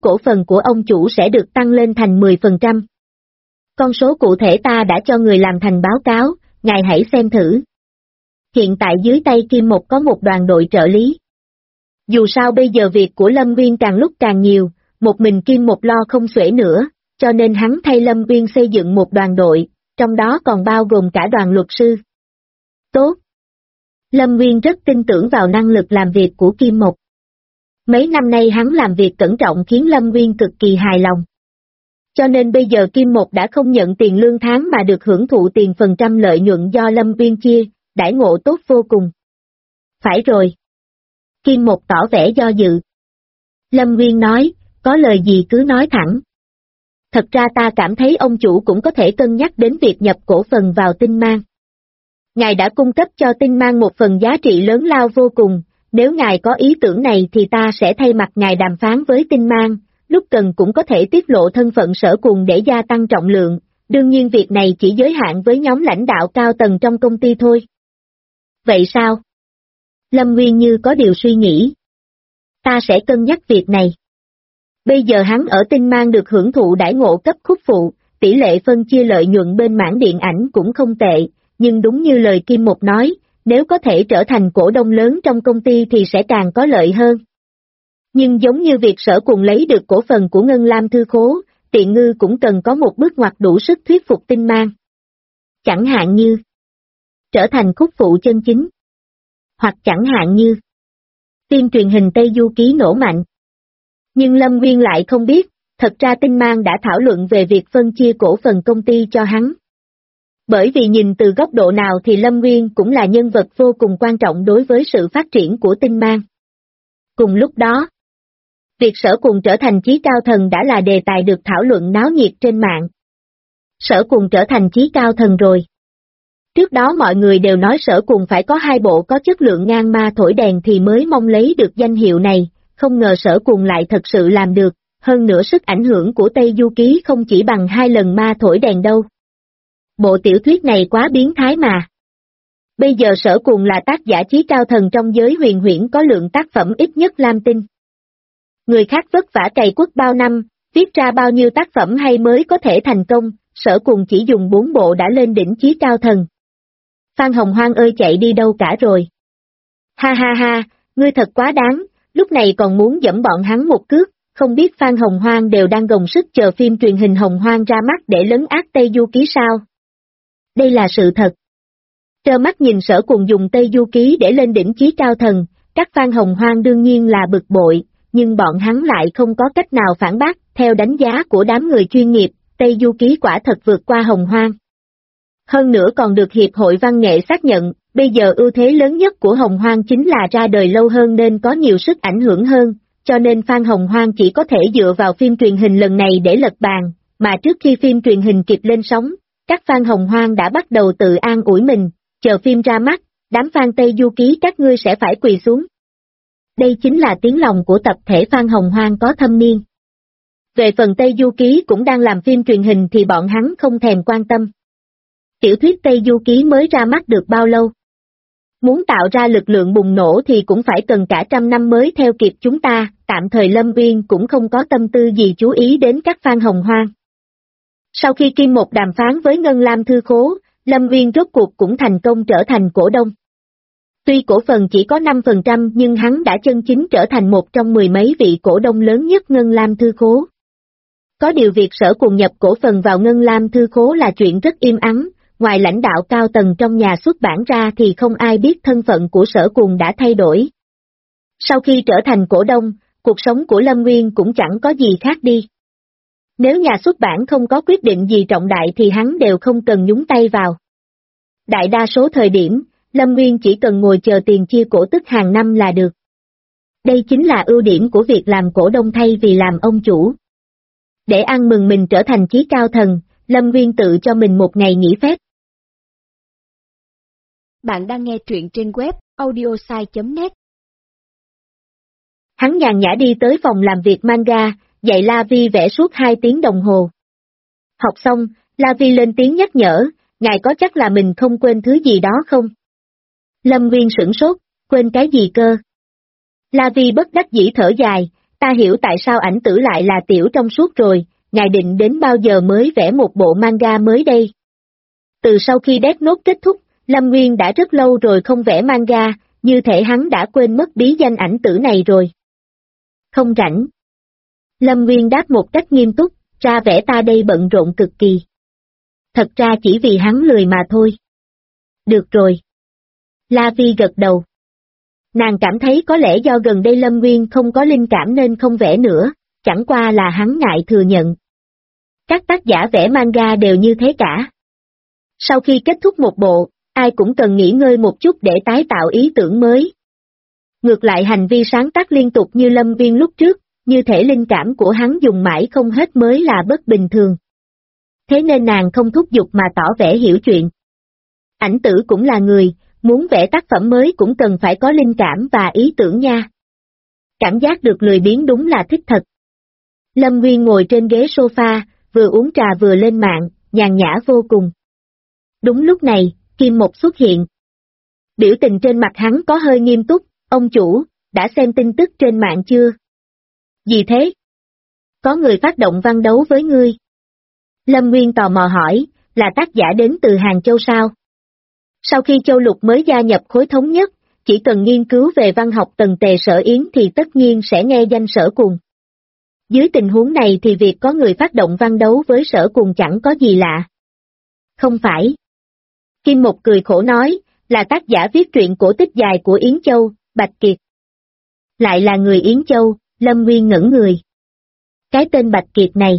cổ phần của ông chủ sẽ được tăng lên thành 10%. Con số cụ thể ta đã cho người làm thành báo cáo, ngài hãy xem thử. Hiện tại dưới tay Kim Mộc có một đoàn đội trợ lý. Dù sao bây giờ việc của Lâm Uyên càng lúc càng nhiều, một mình Kim Mộc lo không xuể nữa, cho nên hắn thay Lâm Uyên xây dựng một đoàn đội, trong đó còn bao gồm cả đoàn luật sư. Tốt! Lâm Uyên rất tin tưởng vào năng lực làm việc của Kim Mộc. Mấy năm nay hắn làm việc cẩn trọng khiến Lâm Uyên cực kỳ hài lòng. Cho nên bây giờ Kim Mộc đã không nhận tiền lương tháng mà được hưởng thụ tiền phần trăm lợi nhuận do Lâm Uyên chia, đãi ngộ tốt vô cùng. Phải rồi. Kim Mộc tỏ vẻ do dự. Lâm Uyên nói, có lời gì cứ nói thẳng. Thật ra ta cảm thấy ông chủ cũng có thể cân nhắc đến việc nhập cổ phần vào Tinh Mang. Ngài đã cung cấp cho Tinh Mang một phần giá trị lớn lao vô cùng, nếu ngài có ý tưởng này thì ta sẽ thay mặt ngài đàm phán với Tinh Mang, lúc cần cũng có thể tiết lộ thân phận Sở Cùng để gia tăng trọng lượng, đương nhiên việc này chỉ giới hạn với nhóm lãnh đạo cao tầng trong công ty thôi. Vậy sao? Lâm Nguyên như có điều suy nghĩ. Ta sẽ cân nhắc việc này. Bây giờ hắn ở Tinh Mang được hưởng thụ đãi ngộ cấp khúc phụ, tỷ lệ phân chia lợi nhuận bên mảng điện ảnh cũng không tệ, nhưng đúng như lời Kim Mộc nói, nếu có thể trở thành cổ đông lớn trong công ty thì sẽ càng có lợi hơn. Nhưng giống như việc Sở Cùng lấy được cổ phần của Ngân Lam Thư Khố, Tiện Ngư cũng cần có một bước ngoặt đủ sức thuyết phục Tinh Mang. Chẳng hạn như trở thành khúc phụ chân chính. Hoặc chẳng hạn như phim truyền hình Tây Du Ký nổ mạnh. Nhưng Lâm Nguyên lại không biết, thật ra Tinh Mang đã thảo luận về việc phân chia cổ phần công ty cho hắn. Bởi vì nhìn từ góc độ nào thì Lâm Nguyên cũng là nhân vật vô cùng quan trọng đối với sự phát triển của Tinh Mang. Cùng lúc đó, việc Sở Cùng trở thành chí cao thần đã là đề tài được thảo luận náo nhiệt trên mạng. Sở Cùng trở thành chí cao thần rồi. Trước đó mọi người đều nói Sở Cùng phải có 2 bộ có chất lượng ngang ma thổi đèn thì mới mong lấy được danh hiệu này, không ngờ Sở Cùng lại thật sự làm được, hơn nữa sức ảnh hưởng của Tây Du Ký không chỉ bằng 2 lần ma thổi đèn đâu. Bộ tiểu thuyết này quá biến thái mà. Bây giờ Sở Cùng là tác giả chí cao thần trong giới huyền huyễn có lượng tác phẩm ít nhất lam tinh. Người khác vất vả cày cuốc bao năm, viết ra bao nhiêu tác phẩm hay mới có thể thành công, Sở Cùng chỉ dùng 4 bộ đã lên đỉnh chí cao thần. Phan Hồng Hoang ơi chạy đi đâu cả rồi? Ha ha ha, ngươi thật quá đáng, lúc này còn muốn giẫm bọn hắn một cước, không biết Phan Hồng Hoang đều đang gồng sức chờ phim truyền hình Hồng Hoang ra mắt để lấn át Tây Du Ký sao? Đây là sự thật. Trơ mắt nhìn Sở Cùng dùng Tây Du Ký để lên đỉnh chí cao thần, các Phan Hồng Hoang đương nhiên là bực bội, nhưng bọn hắn lại không có cách nào phản bác, theo đánh giá của đám người chuyên nghiệp, Tây Du Ký quả thật vượt qua Hồng Hoang. Hơn nữa còn được Hiệp hội Văn nghệ xác nhận, bây giờ ưu thế lớn nhất của Hồng Hoang chính là ra đời lâu hơn nên có nhiều sức ảnh hưởng hơn, cho nên Phan Hồng Hoang chỉ có thể dựa vào phim truyền hình lần này để lật bàn, mà trước khi phim truyền hình kịp lên sóng, các fan Hồng Hoang đã bắt đầu tự an ủi mình, chờ phim ra mắt, đám fan Tây Du Ký các ngươi sẽ phải quỳ xuống. Đây chính là tiếng lòng của tập thể fan Hồng Hoang có thâm niên. Về phần Tây Du Ký cũng đang làm phim truyền hình thì bọn hắn không thèm quan tâm. Tiểu thuyết Tây Du Ký mới ra mắt được bao lâu? Muốn tạo ra lực lượng bùng nổ thì cũng phải cần cả 100 năm mới theo kịp chúng ta, tạm thời Lâm Uyên cũng không có tâm tư gì chú ý đến các fan Hồng Hoang. Sau khi Kim Mộc đàm phán với Ngân Lam Thư Khố, Lâm Uyên rốt cuộc cũng thành công trở thành cổ đông. Tuy cổ phần chỉ có 5% nhưng hắn đã chân chính trở thành một trong 10 mấy vị cổ đông lớn nhất Ngân Lam Thư Khố. Có điều việc Sở Cùng nhập cổ phần vào Ngân Lam Thư Khố là chuyện rất im ắng, ngoài lãnh đạo cao tầng trong nhà xuất bản ra thì không ai biết thân phận của Sở Cùng đã thay đổi. Sau khi trở thành cổ đông, cuộc sống của Lâm Nguyên cũng chẳng có gì khác đi. Nếu nhà xuất bản không có quyết định gì trọng đại thì hắn đều không cần nhúng tay vào. Đại đa số thời điểm, Lâm Nguyên chỉ cần ngồi chờ tiền chia cổ tức hàng năm là được. Đây chính là ưu điểm của việc làm cổ đông thay vì làm ông chủ. Để ăn mừng mình trở thành chí cao thần, Lâm Nguyên tự cho mình một ngày nghỉ phép. Bạn đang nghe truyện trên web audiosai.net. Hắn nhàn nhã đi tới phòng làm việc manga, dạy La Vi vẽ suốt 2 tiếng đồng hồ. Học xong, La Vi lên tiếng nhắc nhở, ngài có chắc là mình không quên thứ gì đó không? Lâm Nguyên sửng sốt, quên cái gì cơ? La Vi bất đắc dĩ thở dài, Ta hiểu tại sao ảnh tử lại là tiểu trong suốt rồi, ngài định đến bao giờ mới vẽ một bộ manga mới đây? Từ sau khi Death Note kết thúc, Lâm Nguyên đã rất lâu rồi không vẽ manga, như thể hắn đã quên mất bí danh ảnh tử này rồi. Không rảnh. Lâm Nguyên đáp một cách nghiêm túc, ra vẻ ta đây bận rộn cực kỳ. Thật ra chỉ vì hắn lười mà thôi. Được rồi. La Vi gật đầu. Nàng cảm thấy có lẽ do gần đây Lâm Nguyên không có linh cảm nên không vẽ nữa, chẳng qua là hắn ngại thừa nhận. Các tác giả vẽ manga đều như thế cả. Sau khi kết thúc một bộ, ai cũng cần nghỉ ngơi một chút để tái tạo ý tưởng mới. Ngược lại hành vi sáng tác liên tục như Lâm Nguyên lúc trước, như thể linh cảm của hắn dùng mãi không hết mới là bất bình thường. Thế nên nàng không thúc giục mà tỏ vẻ hiểu chuyện. Ảnh tử cũng là người, muốn vẽ tác phẩm mới cũng cần phải có linh cảm và ý tưởng nha. Cảm giác được lười biếng đúng là thích thật. Lâm Nguyên ngồi trên ghế sofa, vừa uống trà vừa lên mạng, nhàn nhã vô cùng. Đúng lúc này, Kim Mộc xuất hiện. Biểu tình trên mặt hắn có hơi nghiêm túc, ông chủ, đã xem tin tức trên mạng chưa? Gì thế? Có người phát động văn đấu với ngươi. Lâm Nguyên tò mò hỏi, là tác giả đến từ Hàng Châu sao? Sau khi Châu Lục mới gia nhập khối thống nhất, chỉ cần nghiên cứu về văn học tần tề Sở Yến thì tất nhiên sẽ nghe danh Sở Cùng. Dưới tình huống này thì việc có người phát động văn đấu với Sở Cùng chẳng có gì lạ. Không phải. Kim Mộc cười khổ nói, là tác giả viết truyện cổ tích dài của Yến Châu, Bạch Kiệt. Lại là người Yến Châu, Lâm Nguyên ngẩn người. Cái tên Bạch Kiệt này.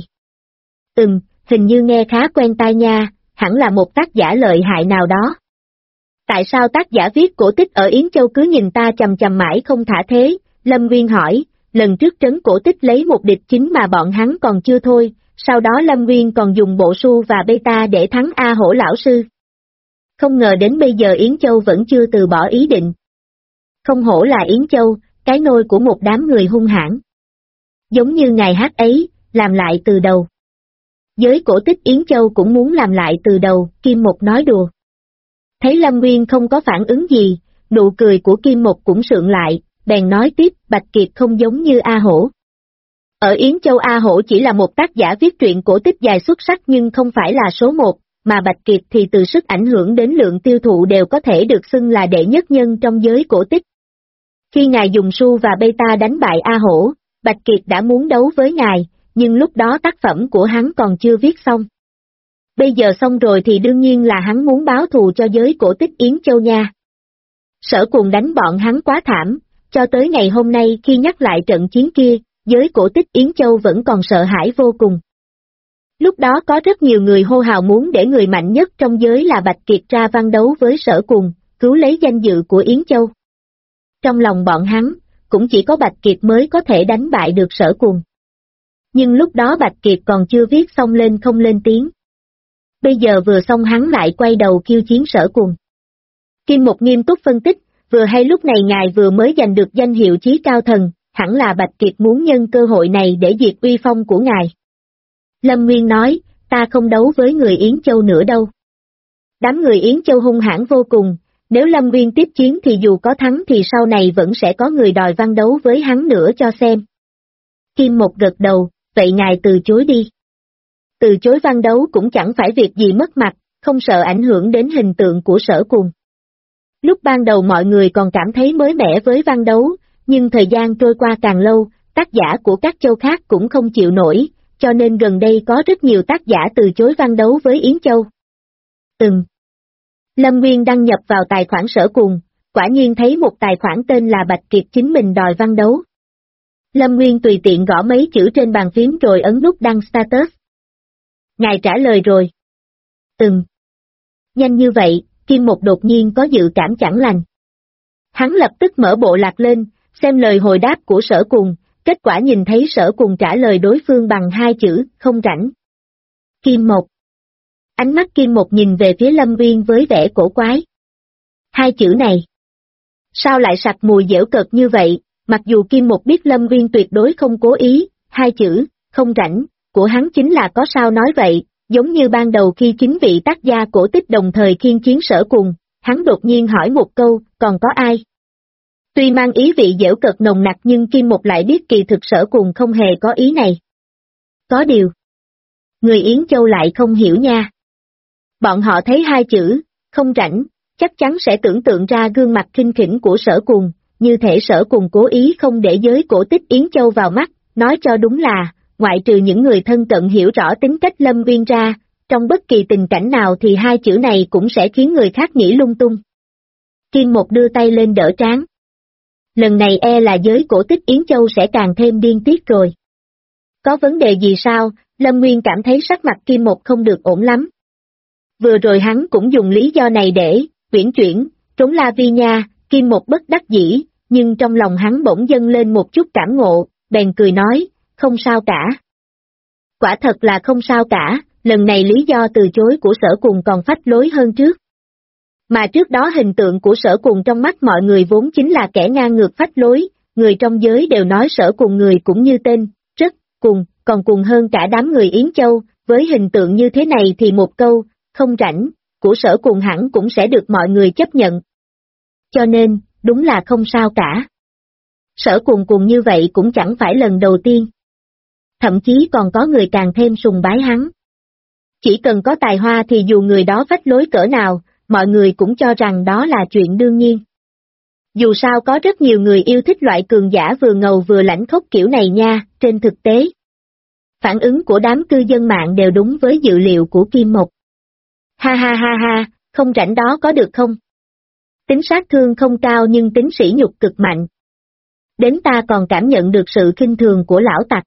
Hình như nghe khá quen tai nha, hẳn là một tác giả lợi hại nào đó. Tại sao tác giả viết cổ tích ở Yến Châu cứ nhìn ta chằm chằm mãi không thả thế? Lâm Nguyên hỏi, lần trước trấn cổ tích lấy một địch chính mà bọn hắn còn chưa thôi, sau đó Lâm Nguyên còn dùng bộ su và beta để thắng A Hổ lão sư. Không ngờ đến bây giờ Yến Châu vẫn chưa từ bỏ ý định. Không hổ là Yến Châu, cái nôi của một đám người hung hãn. Giống như ngày hát ấy, làm lại từ đầu. Giới cổ tích Yến Châu cũng muốn làm lại từ đầu, Kim Mộc nói đùa. Thấy Lâm Nguyên không có phản ứng gì, nụ cười của Kim Mộc cũng sượng lại, bèn nói tiếp, Bạch Kiệt không giống như A Hổ. Ở Yến Châu A Hổ chỉ là một tác giả viết truyện cổ tích dài xuất sắc nhưng không phải là số một, mà Bạch Kiệt thì từ sức ảnh hưởng đến lượng tiêu thụ đều có thể được xưng là đệ nhất nhân trong giới cổ tích. Khi ngài dùng su và beta đánh bại A Hổ, Bạch Kiệt đã muốn đấu với ngài, nhưng lúc đó tác phẩm của hắn còn chưa viết xong. Bây giờ xong rồi thì đương nhiên là hắn muốn báo thù cho giới cổ tích Yến Châu nha. Sở Cùng đánh bọn hắn quá thảm, cho tới ngày hôm nay khi nhắc lại trận chiến kia, giới cổ tích Yến Châu vẫn còn sợ hãi vô cùng. Lúc đó có rất nhiều người hô hào muốn để người mạnh nhất trong giới là Bạch Kiệt ra văn đấu với Sở Cùng, cứu lấy danh dự của Yến Châu. Trong lòng bọn hắn, cũng chỉ có Bạch Kiệt mới có thể đánh bại được Sở Cùng. Nhưng lúc đó Bạch Kiệt còn chưa viết xong lên không lên tiếng. Bây giờ vừa xong hắn lại quay đầu khiêu chiến Sở Cùng. Kim Mộc nghiêm túc phân tích, vừa hay lúc này ngài vừa mới giành được danh hiệu chí cao thần, hẳn là Bạch Kiệt muốn nhân cơ hội này để diệt uy phong của ngài. Lâm Nguyên nói, ta không đấu với người Yến Châu nữa đâu. Đám người Yến Châu hung hãn vô cùng, nếu Lâm Nguyên tiếp chiến thì dù có thắng thì sau này vẫn sẽ có người đòi văn đấu với hắn nữa cho xem. Kim Mộc gật đầu, vậy ngài từ chối đi. Từ chối văn đấu cũng chẳng phải việc gì mất mặt, không sợ ảnh hưởng đến hình tượng của Sở Cùng. Lúc ban đầu mọi người còn cảm thấy mới mẻ với văn đấu, nhưng thời gian trôi qua càng lâu, tác giả của các châu khác cũng không chịu nổi, cho nên gần đây có rất nhiều tác giả từ chối văn đấu với Yến Châu. Lâm Nguyên đăng nhập vào tài khoản Sở Cùng, quả nhiên thấy một tài khoản tên là Bạch Kiệt chính mình đòi văn đấu. Lâm Nguyên tùy tiện gõ mấy chữ trên bàn phím rồi ấn nút đăng status. Ngài trả lời rồi. Nhanh như vậy, Kim Mộc đột nhiên có dự cảm chẳng lành. Hắn lập tức mở bộ lạc lên, xem lời hồi đáp của Sở Cùng, kết quả nhìn thấy Sở Cùng trả lời đối phương bằng hai chữ, không rảnh. Kim Mộc. Ánh mắt Kim Mộc nhìn về phía Lâm Nguyên với vẻ cổ quái. Hai chữ này. Sao lại sặc mùi dẻo cợt như vậy, mặc dù Kim Mộc biết Lâm Nguyên tuyệt đối không cố ý, hai chữ, không rảnh, của hắn chính là có sao nói vậy, giống như ban đầu khi chính vị tác gia cổ tích đồng thời khiên chiến Sở Cùng, hắn đột nhiên hỏi một câu, còn có ai? Tuy mang ý vị giễu cợt nồng nặc nhưng Kim Một lại biết kỳ thực Sở Cùng không hề có ý này. Có điều, người Yến Châu lại không hiểu nha. Bọn họ thấy hai chữ, không rảnh, chắc chắn sẽ tưởng tượng ra gương mặt khinh khỉnh của Sở Cùng, như thể Sở Cùng cố ý không để giới cổ tích Yến Châu vào mắt, nói cho đúng là, ngoại trừ những người thân cận hiểu rõ tính cách Lâm Uyên ra, trong bất kỳ tình cảnh nào thì hai chữ này cũng sẽ khiến người khác nghĩ lung tung. Kim Một đưa tay lên đỡ trán. Lần này là giới cổ tích Yến Châu sẽ càng thêm điên tiết rồi. Có vấn đề gì sao? Lâm Nguyên cảm thấy sắc mặt Kim Một không được ổn lắm. Vừa rồi hắn cũng dùng lý do này để uyển chuyển, trốn La Vi nha. Kim Một bất đắc dĩ, nhưng trong lòng hắn bỗng dâng lên một chút cảm ngộ, bèn cười nói, không sao cả. Quả thật là không sao cả, lần này lý do từ chối của Sở Cùng còn phách lối hơn trước. Mà trước đó hình tượng của Sở Cùng trong mắt mọi người vốn chính là kẻ ngang ngược phách lối, người trong giới đều nói Sở Cùng người cũng như tên, rất cùng, còn cùng hơn cả đám người Yến Châu, với hình tượng như thế này thì một câu, không rảnh, của Sở Cùng hẳn cũng sẽ được mọi người chấp nhận. Cho nên, đúng là không sao cả. Sở Cùng như vậy cũng chẳng phải lần đầu tiên. Thậm chí còn có người càng thêm sùng bái hắn. Chỉ cần có tài hoa thì dù người đó phách lối cỡ nào, mọi người cũng cho rằng đó là chuyện đương nhiên. Dù sao có rất nhiều người yêu thích loại cường giả vừa ngầu vừa lãnh khốc kiểu này nha, trên thực tế. Phản ứng của đám cư dân mạng đều đúng với dự liệu của Kim Một. Ha ha ha ha, không rảnh đó có được không? Tính sát thương không cao nhưng tính sỉ nhục cực mạnh. Đến ta còn cảm nhận được sự khinh thường của lão tặc.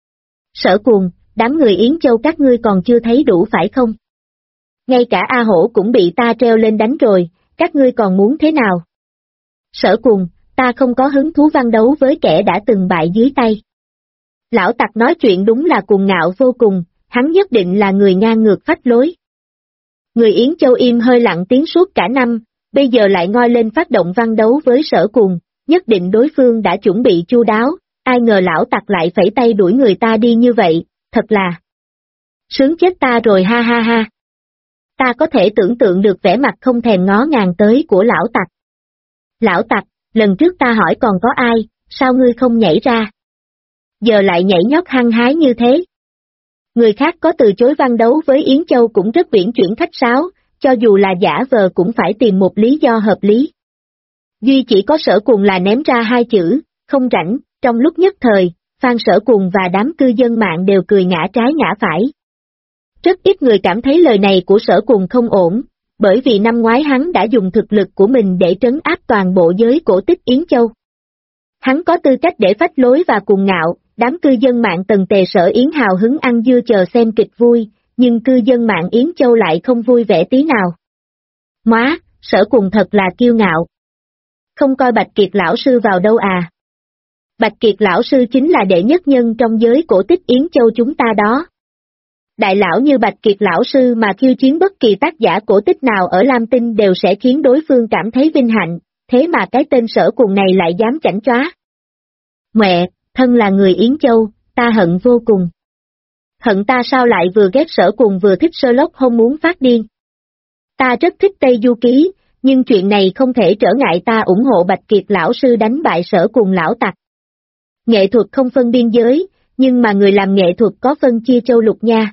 Sở Cuồng, đám người Yến Châu các ngươi còn chưa thấy đủ phải không? Ngay cả A Hổ cũng bị ta treo lên đánh rồi, các ngươi còn muốn thế nào? Sở Cuồng, ta không có hứng thú văn đấu với kẻ đã từng bại dưới tay. Lão tặc nói chuyện đúng là cuồng ngạo vô cùng, hắn nhất định là người ngang ngược phách lối. Người Yến Châu im hơi lặng tiếng suốt cả năm, bây giờ lại ngoi lên phát động văn đấu với Sở Cuồng, nhất định đối phương đã chuẩn bị chu đáo, ai ngờ lão tặc lại phẩy tay đuổi người ta đi như vậy, thật là sướng chết ta rồi ha ha ha. Ta có thể tưởng tượng được vẻ mặt không thèm ngó ngàng tới của lão tặc. Lão tặc, lần trước ta hỏi còn có ai, sao ngươi không nhảy ra? Giờ lại nhảy nhót hăng hái như thế. Người khác có từ chối văn đấu với Yến Châu cũng rất uyển chuyển khách sáo, cho dù là giả vờ cũng phải tìm một lý do hợp lý. Duy chỉ có Sở Cuồng là ném ra hai chữ, không rảnh, trong lúc nhất thời, Phan Sở Cuồng và đám cư dân mạng đều cười ngã trái ngã phải. Rất ít người cảm thấy lời này của Sở Cuồng không ổn, bởi vì năm ngoái hắn đã dùng thực lực của mình để trấn áp toàn bộ giới cổ tích Yến Châu. Hắn có tư cách để phách lối và cuồng ngạo, đám cư dân mạng tần tề Sở Yến hào hứng ăn dưa chờ xem kịch vui, nhưng cư dân mạng Yến Châu lại không vui vẻ tí nào. Móa, Sở Cuồng thật là kiêu ngạo. Không coi Bạch Kiệt lão sư vào đâu à. Bạch Kiệt lão sư chính là đệ nhất nhân trong giới cổ tích Yến Châu chúng ta đó. Đại lão như Bạch Kiệt lão sư mà khiêu chiến bất kỳ tác giả cổ tích nào ở Lam Tinh đều sẽ khiến đối phương cảm thấy vinh hạnh, thế mà cái tên Sở Cuồng này lại dám chảnh chóa. Mẹ, thân là người Yến Châu, ta hận vô cùng. Hận ta sao lại vừa ghét Sở Cuồng vừa thích Sherlock Holmes muốn phát điên. Ta rất thích Tây Du Ký, nhưng chuyện này không thể trở ngại ta ủng hộ Bạch Kiệt lão sư đánh bại Sở Cuồng lão tặc. Nghệ thuật không phân biên giới, nhưng mà người làm nghệ thuật có phân chia châu lục nha.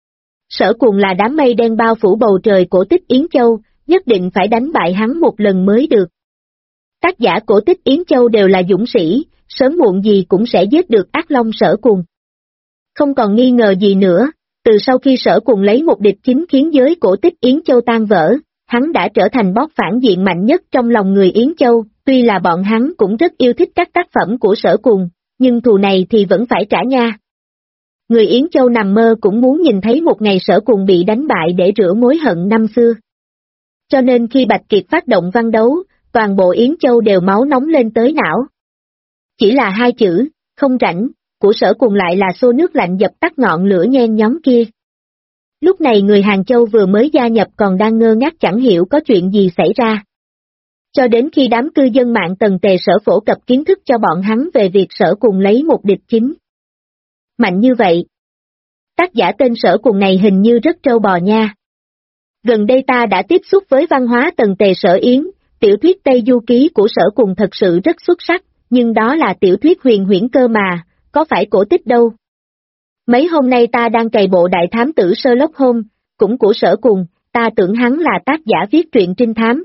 Sở Cuồng là đám mây đen bao phủ bầu trời cổ tích Yến Châu, nhất định phải đánh bại hắn một lần mới được. Tác giả cổ tích Yến Châu đều là dũng sĩ, sớm muộn gì cũng sẽ giết được ác long Sở Cuồng. Không còn nghi ngờ gì nữa, từ sau khi Sở Cuồng lấy một địch chính khiến giới cổ tích Yến Châu tan vỡ, hắn đã trở thành boss phản diện mạnh nhất trong lòng người Yến Châu, tuy là bọn hắn cũng rất yêu thích các tác phẩm của Sở Cuồng, nhưng thù này thì vẫn phải trả nha. Người Yến Châu nằm mơ cũng muốn nhìn thấy một ngày Sở Cuồng bị đánh bại để rửa mối hận năm xưa. Cho nên khi Bạch Kiệt phát động văn đấu, toàn bộ Yến Châu đều máu nóng lên tới não. Chỉ là hai chữ, không rảnh, của Sở Cuồng lại là xô nước lạnh dập tắt ngọn lửa nhen nhóm kia. Lúc này người Hàng Châu vừa mới gia nhập còn đang ngơ ngác chẳng hiểu có chuyện gì xảy ra. Cho đến khi đám cư dân mạng tần tề sở phổ cập kiến thức cho bọn hắn về việc Sở Cuồng lấy một địch chính. Mạnh như vậy. Tác giả tên Sở Cuồng này hình như rất trâu bò nha. Gần đây ta đã tiếp xúc với văn hóa tần tề Sở Yến, Tiểu thuyết Tây Du Ký của Sở Cùng thật sự rất xuất sắc, nhưng đó là tiểu thuyết huyền huyễn cơ mà, có phải cổ tích đâu. Mấy hôm nay ta đang cày bộ đại thám tử Sherlock Holmes, cũng của Sở Cùng, ta tưởng hắn là tác giả viết truyện trinh thám.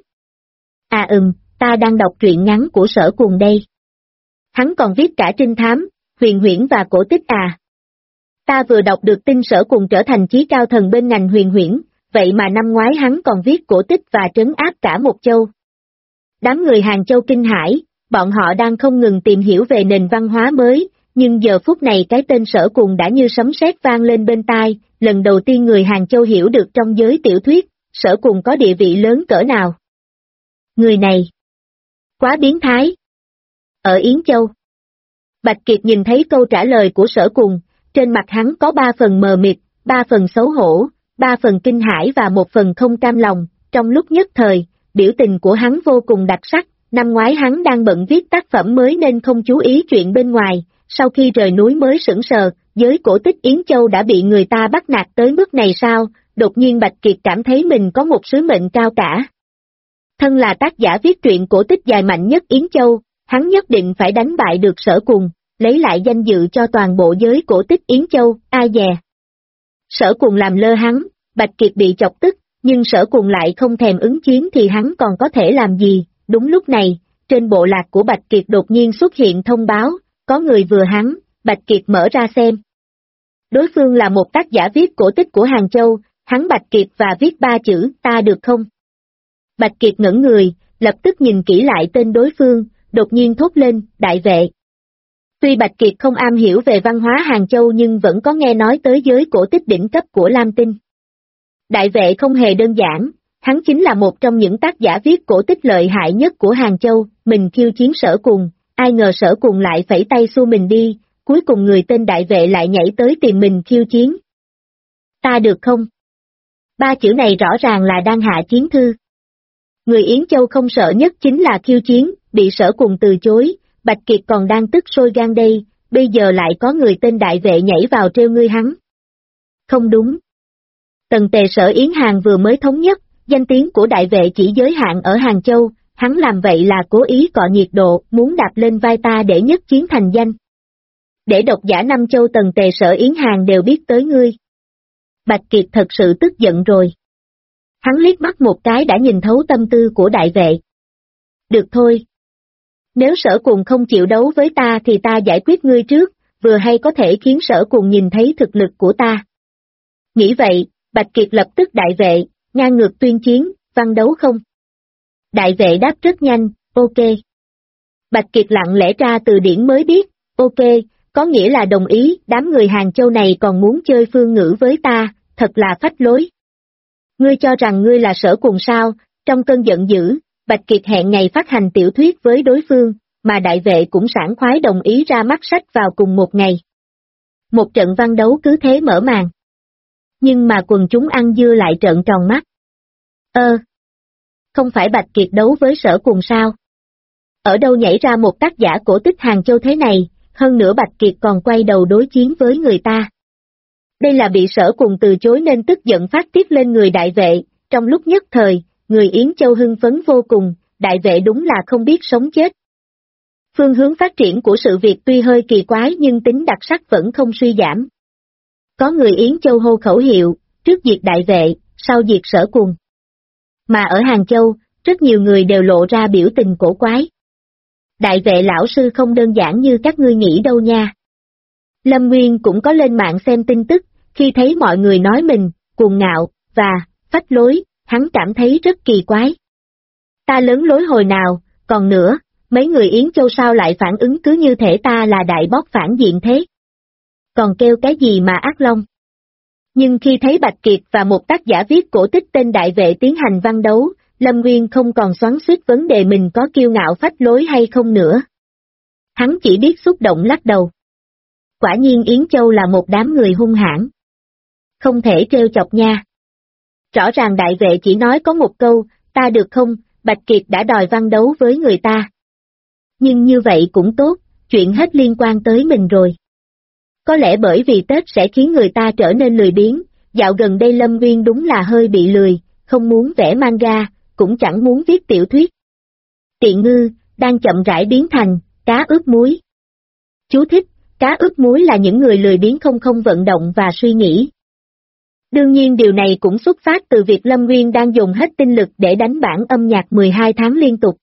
À ta đang đọc truyện ngắn của Sở Cùng đây. Hắn còn viết cả trinh thám, huyền huyễn và cổ tích à. Ta vừa đọc được tin Sở Cùng trở thành chí cao thần bên ngành huyền huyễn, vậy mà năm ngoái hắn còn viết cổ tích và trấn áp cả một châu. Đám người Hàng Châu kinh hãi, bọn họ đang không ngừng tìm hiểu về nền văn hóa mới, nhưng giờ phút này cái tên Sở Cùng đã như sấm sét vang lên bên tai, lần đầu tiên người Hàng Châu hiểu được trong giới tiểu thuyết, Sở Cùng có địa vị lớn cỡ nào. Người này quá biến thái. Ở Yến Châu, Bạch Kiệt nhìn thấy câu trả lời của Sở Cùng, trên mặt hắn có 3 phần mờ mịt, 3 phần xấu hổ, 3 phần kinh hãi và 1 phần không cam lòng, trong lúc nhất thời, biểu tình của hắn vô cùng đặc sắc, năm ngoái hắn đang bận viết tác phẩm mới nên không chú ý chuyện bên ngoài, sau khi rời núi mới sững sờ, giới cổ tích Yến Châu đã bị người ta bắt nạt tới mức này sao, đột nhiên Bạch Kiệt cảm thấy mình có một sứ mệnh cao cả. Thân là tác giả viết truyện cổ tích dài mạnh nhất Yến Châu, hắn nhất định phải đánh bại được Sở Cùng, lấy lại danh dự cho toàn bộ giới cổ tích Yến Châu, ai dè. Sở Cùng làm lơ hắn, Bạch Kiệt bị chọc tức, nhưng Sở Cùng lại không thèm ứng chiến thì hắn còn có thể làm gì, đúng lúc này, trên bộ lạc của Bạch Kiệt đột nhiên xuất hiện thông báo, có người vừa hắn, Bạch Kiệt mở ra xem. Đối phương là một tác giả viết cổ tích của Hàng Châu, hắn Bạch Kiệt và viết 3 chữ, ta được không? Bạch Kiệt ngẩn người, lập tức nhìn kỹ lại tên đối phương, đột nhiên thốt lên, đại vệ. Tuy Bạch Kiệt không am hiểu về văn hóa Hàng Châu nhưng vẫn có nghe nói tới giới cổ tích đỉnh cấp của Lam Tinh. Đại vệ không hề đơn giản, hắn chính là một trong những tác giả viết cổ tích lợi hại nhất của Hàng Châu, mình khiêu chiến Sở Cùng, ai ngờ Sở Cùng lại phẩy tay xua mình đi, cuối cùng người tên đại vệ lại nhảy tới tìm mình khiêu chiến. Ta được không? 3 chữ này rõ ràng là đang hạ chiến thư. Người Yến Châu không sợ nhất chính là khiêu chiến, bị Sở Cùng từ chối, Bạch Kiệt còn đang tức sôi gan đây, bây giờ lại có người tên đại vệ nhảy vào trêu ngươi hắn. Không đúng. Tần Tề Sở Yến Hàng vừa mới thống nhất, danh tiếng của đại vệ chỉ giới hạn ở Hàng Châu, hắn làm vậy là cố ý cọ nhiệt độ, muốn đạp lên vai ta để nhất chiến thành danh. Để độc giả Nam Châu Tần Tề Sở Yến Hàng đều biết tới ngươi. Bạch Kiệt thật sự tức giận rồi. Hắn liếc mắt một cái đã nhìn thấu tâm tư của đại vệ. Được thôi. Nếu Sở Cùng không chịu đấu với ta thì ta giải quyết ngươi trước, vừa hay có thể khiến Sở Cùng nhìn thấy thực lực của ta. Nghĩ vậy, Bạch Kiệt lập tức đại vệ, ngang ngược tuyên chiến, văn đấu không? Đại vệ đáp rất nhanh, ok. Bạch Kiệt lặng lẽ tra từ điển mới biết, ok, có nghĩa là đồng ý, đám người Hàng Châu này còn muốn chơi phương ngữ với ta, thật là phách lối. Ngươi cho rằng ngươi là Sở Cùng sao? Trong cơn giận dữ, Bạch Kiệt hẹn ngày phát hành tiểu thuyết với đối phương, mà đại vệ cũng sảng khoái đồng ý ra mắt sách vào cùng một ngày. Một trận văn đấu cứ thế mở màn. Nhưng mà quần chúng ăn dưa lại trợn tròn mắt. Không phải Bạch Kiệt đấu với Sở Cùng sao? Ở đâu nhảy ra một tác giả cổ tích Hàng Châu thế này, hơn nữa Bạch Kiệt còn quay đầu đối chiến với người ta. Đây là bị Sở Cùng từ chối nên tức giận phát tiết lên người đại vệ, trong lúc nhất thời, người Yến Châu hưng phấn vô cùng, đại vệ đúng là không biết sống chết. Phương hướng phát triển của sự việc tuy hơi kỳ quái nhưng tính đặc sắc vẫn không suy giảm. Có người Yến Châu hô khẩu hiệu, trước diệt đại vệ, sau diệt Sở Cùng. Mà ở Hàng Châu, rất nhiều người đều lộ ra biểu tình cổ quái. Đại vệ lão sư không đơn giản như các ngươi nghĩ đâu nha. Lâm Nguyên cũng có lên mạng xem tin tức, khi thấy mọi người nói mình, cuồng ngạo, và, phách lối, hắn cảm thấy rất kỳ quái. Ta lớn lối hồi nào, còn nữa, mấy người Yến Châu sao lại phản ứng cứ như thể ta là đại bót phản diện thế? Còn kêu cái gì mà ác long? Nhưng khi thấy Bạch Kiệt và một tác giả viết cổ tích tên đại vệ tiến hành văn đấu, Lâm Nguyên không còn xoắn xuýt vấn đề mình có kiêu ngạo phách lối hay không nữa. Hắn chỉ biết xúc động lắc đầu. Quả nhiên Yến Châu là một đám người hung hãn. Không thể trêu chọc nha. Rõ ràng đại vệ chỉ nói có một câu, ta được không, Bạch Kiệt đã đòi văn đấu với người ta. Nhưng như vậy cũng tốt, chuyện hết liên quan tới mình rồi. Có lẽ bởi vì Tết sẽ khiến người ta trở nên lười biếng, dạo gần đây Lâm Nguyên đúng là hơi bị lười, không muốn vẽ manga, cũng chẳng muốn viết tiểu thuyết. Tiện ngư, đang chậm rãi biến thành cá ướp muối. Chú thích, cá ướp muối là những người lười biếng không vận động và suy nghĩ. Đương nhiên điều này cũng xuất phát từ việc Lâm Nguyên đang dùng hết tinh lực để đánh bản âm nhạc 12 tháng liên tục.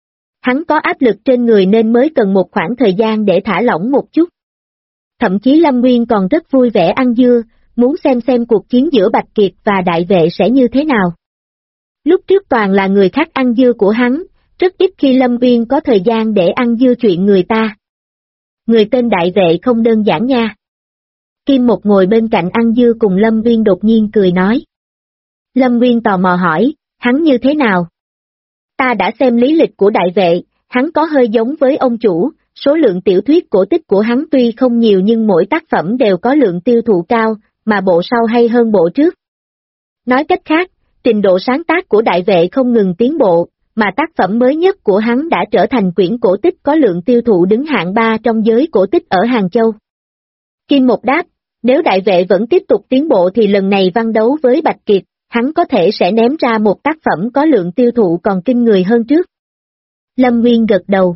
Hắn có áp lực trên người nên mới cần một khoảng thời gian để thả lỏng một chút. Thậm chí Lâm Nguyên còn rất vui vẻ ăn dưa, muốn xem cuộc chiến giữa Bạch Kiệt và Đại Vệ sẽ như thế nào. Lúc trước toàn là người khác ăn dưa của hắn, rất ít khi Lâm Nguyên có thời gian để ăn dưa chuyện người ta. Người tên Đại Vệ không đơn giản nha. Kim Một ngồi bên cạnh ăn dưa cùng Lâm Nguyên đột nhiên cười nói. Lâm Nguyên tò mò hỏi, hắn như thế nào? Ta đã xem lý lịch của Đại Vệ, hắn có hơi giống với ông chủ, số lượng tiểu thuyết cổ tích của hắn tuy không nhiều nhưng mỗi tác phẩm đều có lượng tiêu thụ cao, mà bộ sau hay hơn bộ trước. Nói cách khác, trình độ sáng tác của Đại Vệ không ngừng tiến bộ, mà tác phẩm mới nhất của hắn đã trở thành quyển cổ tích có lượng tiêu thụ đứng hạng 3 trong giới cổ tích ở Hàng Châu. Kim Một đáp, nếu Đại Vệ vẫn tiếp tục tiến bộ thì lần này văn đấu với Bạch Kiệt, hắn có thể sẽ ném ra một tác phẩm có lượng tiêu thụ còn kinh người hơn trước. Lâm Nguyên gật đầu.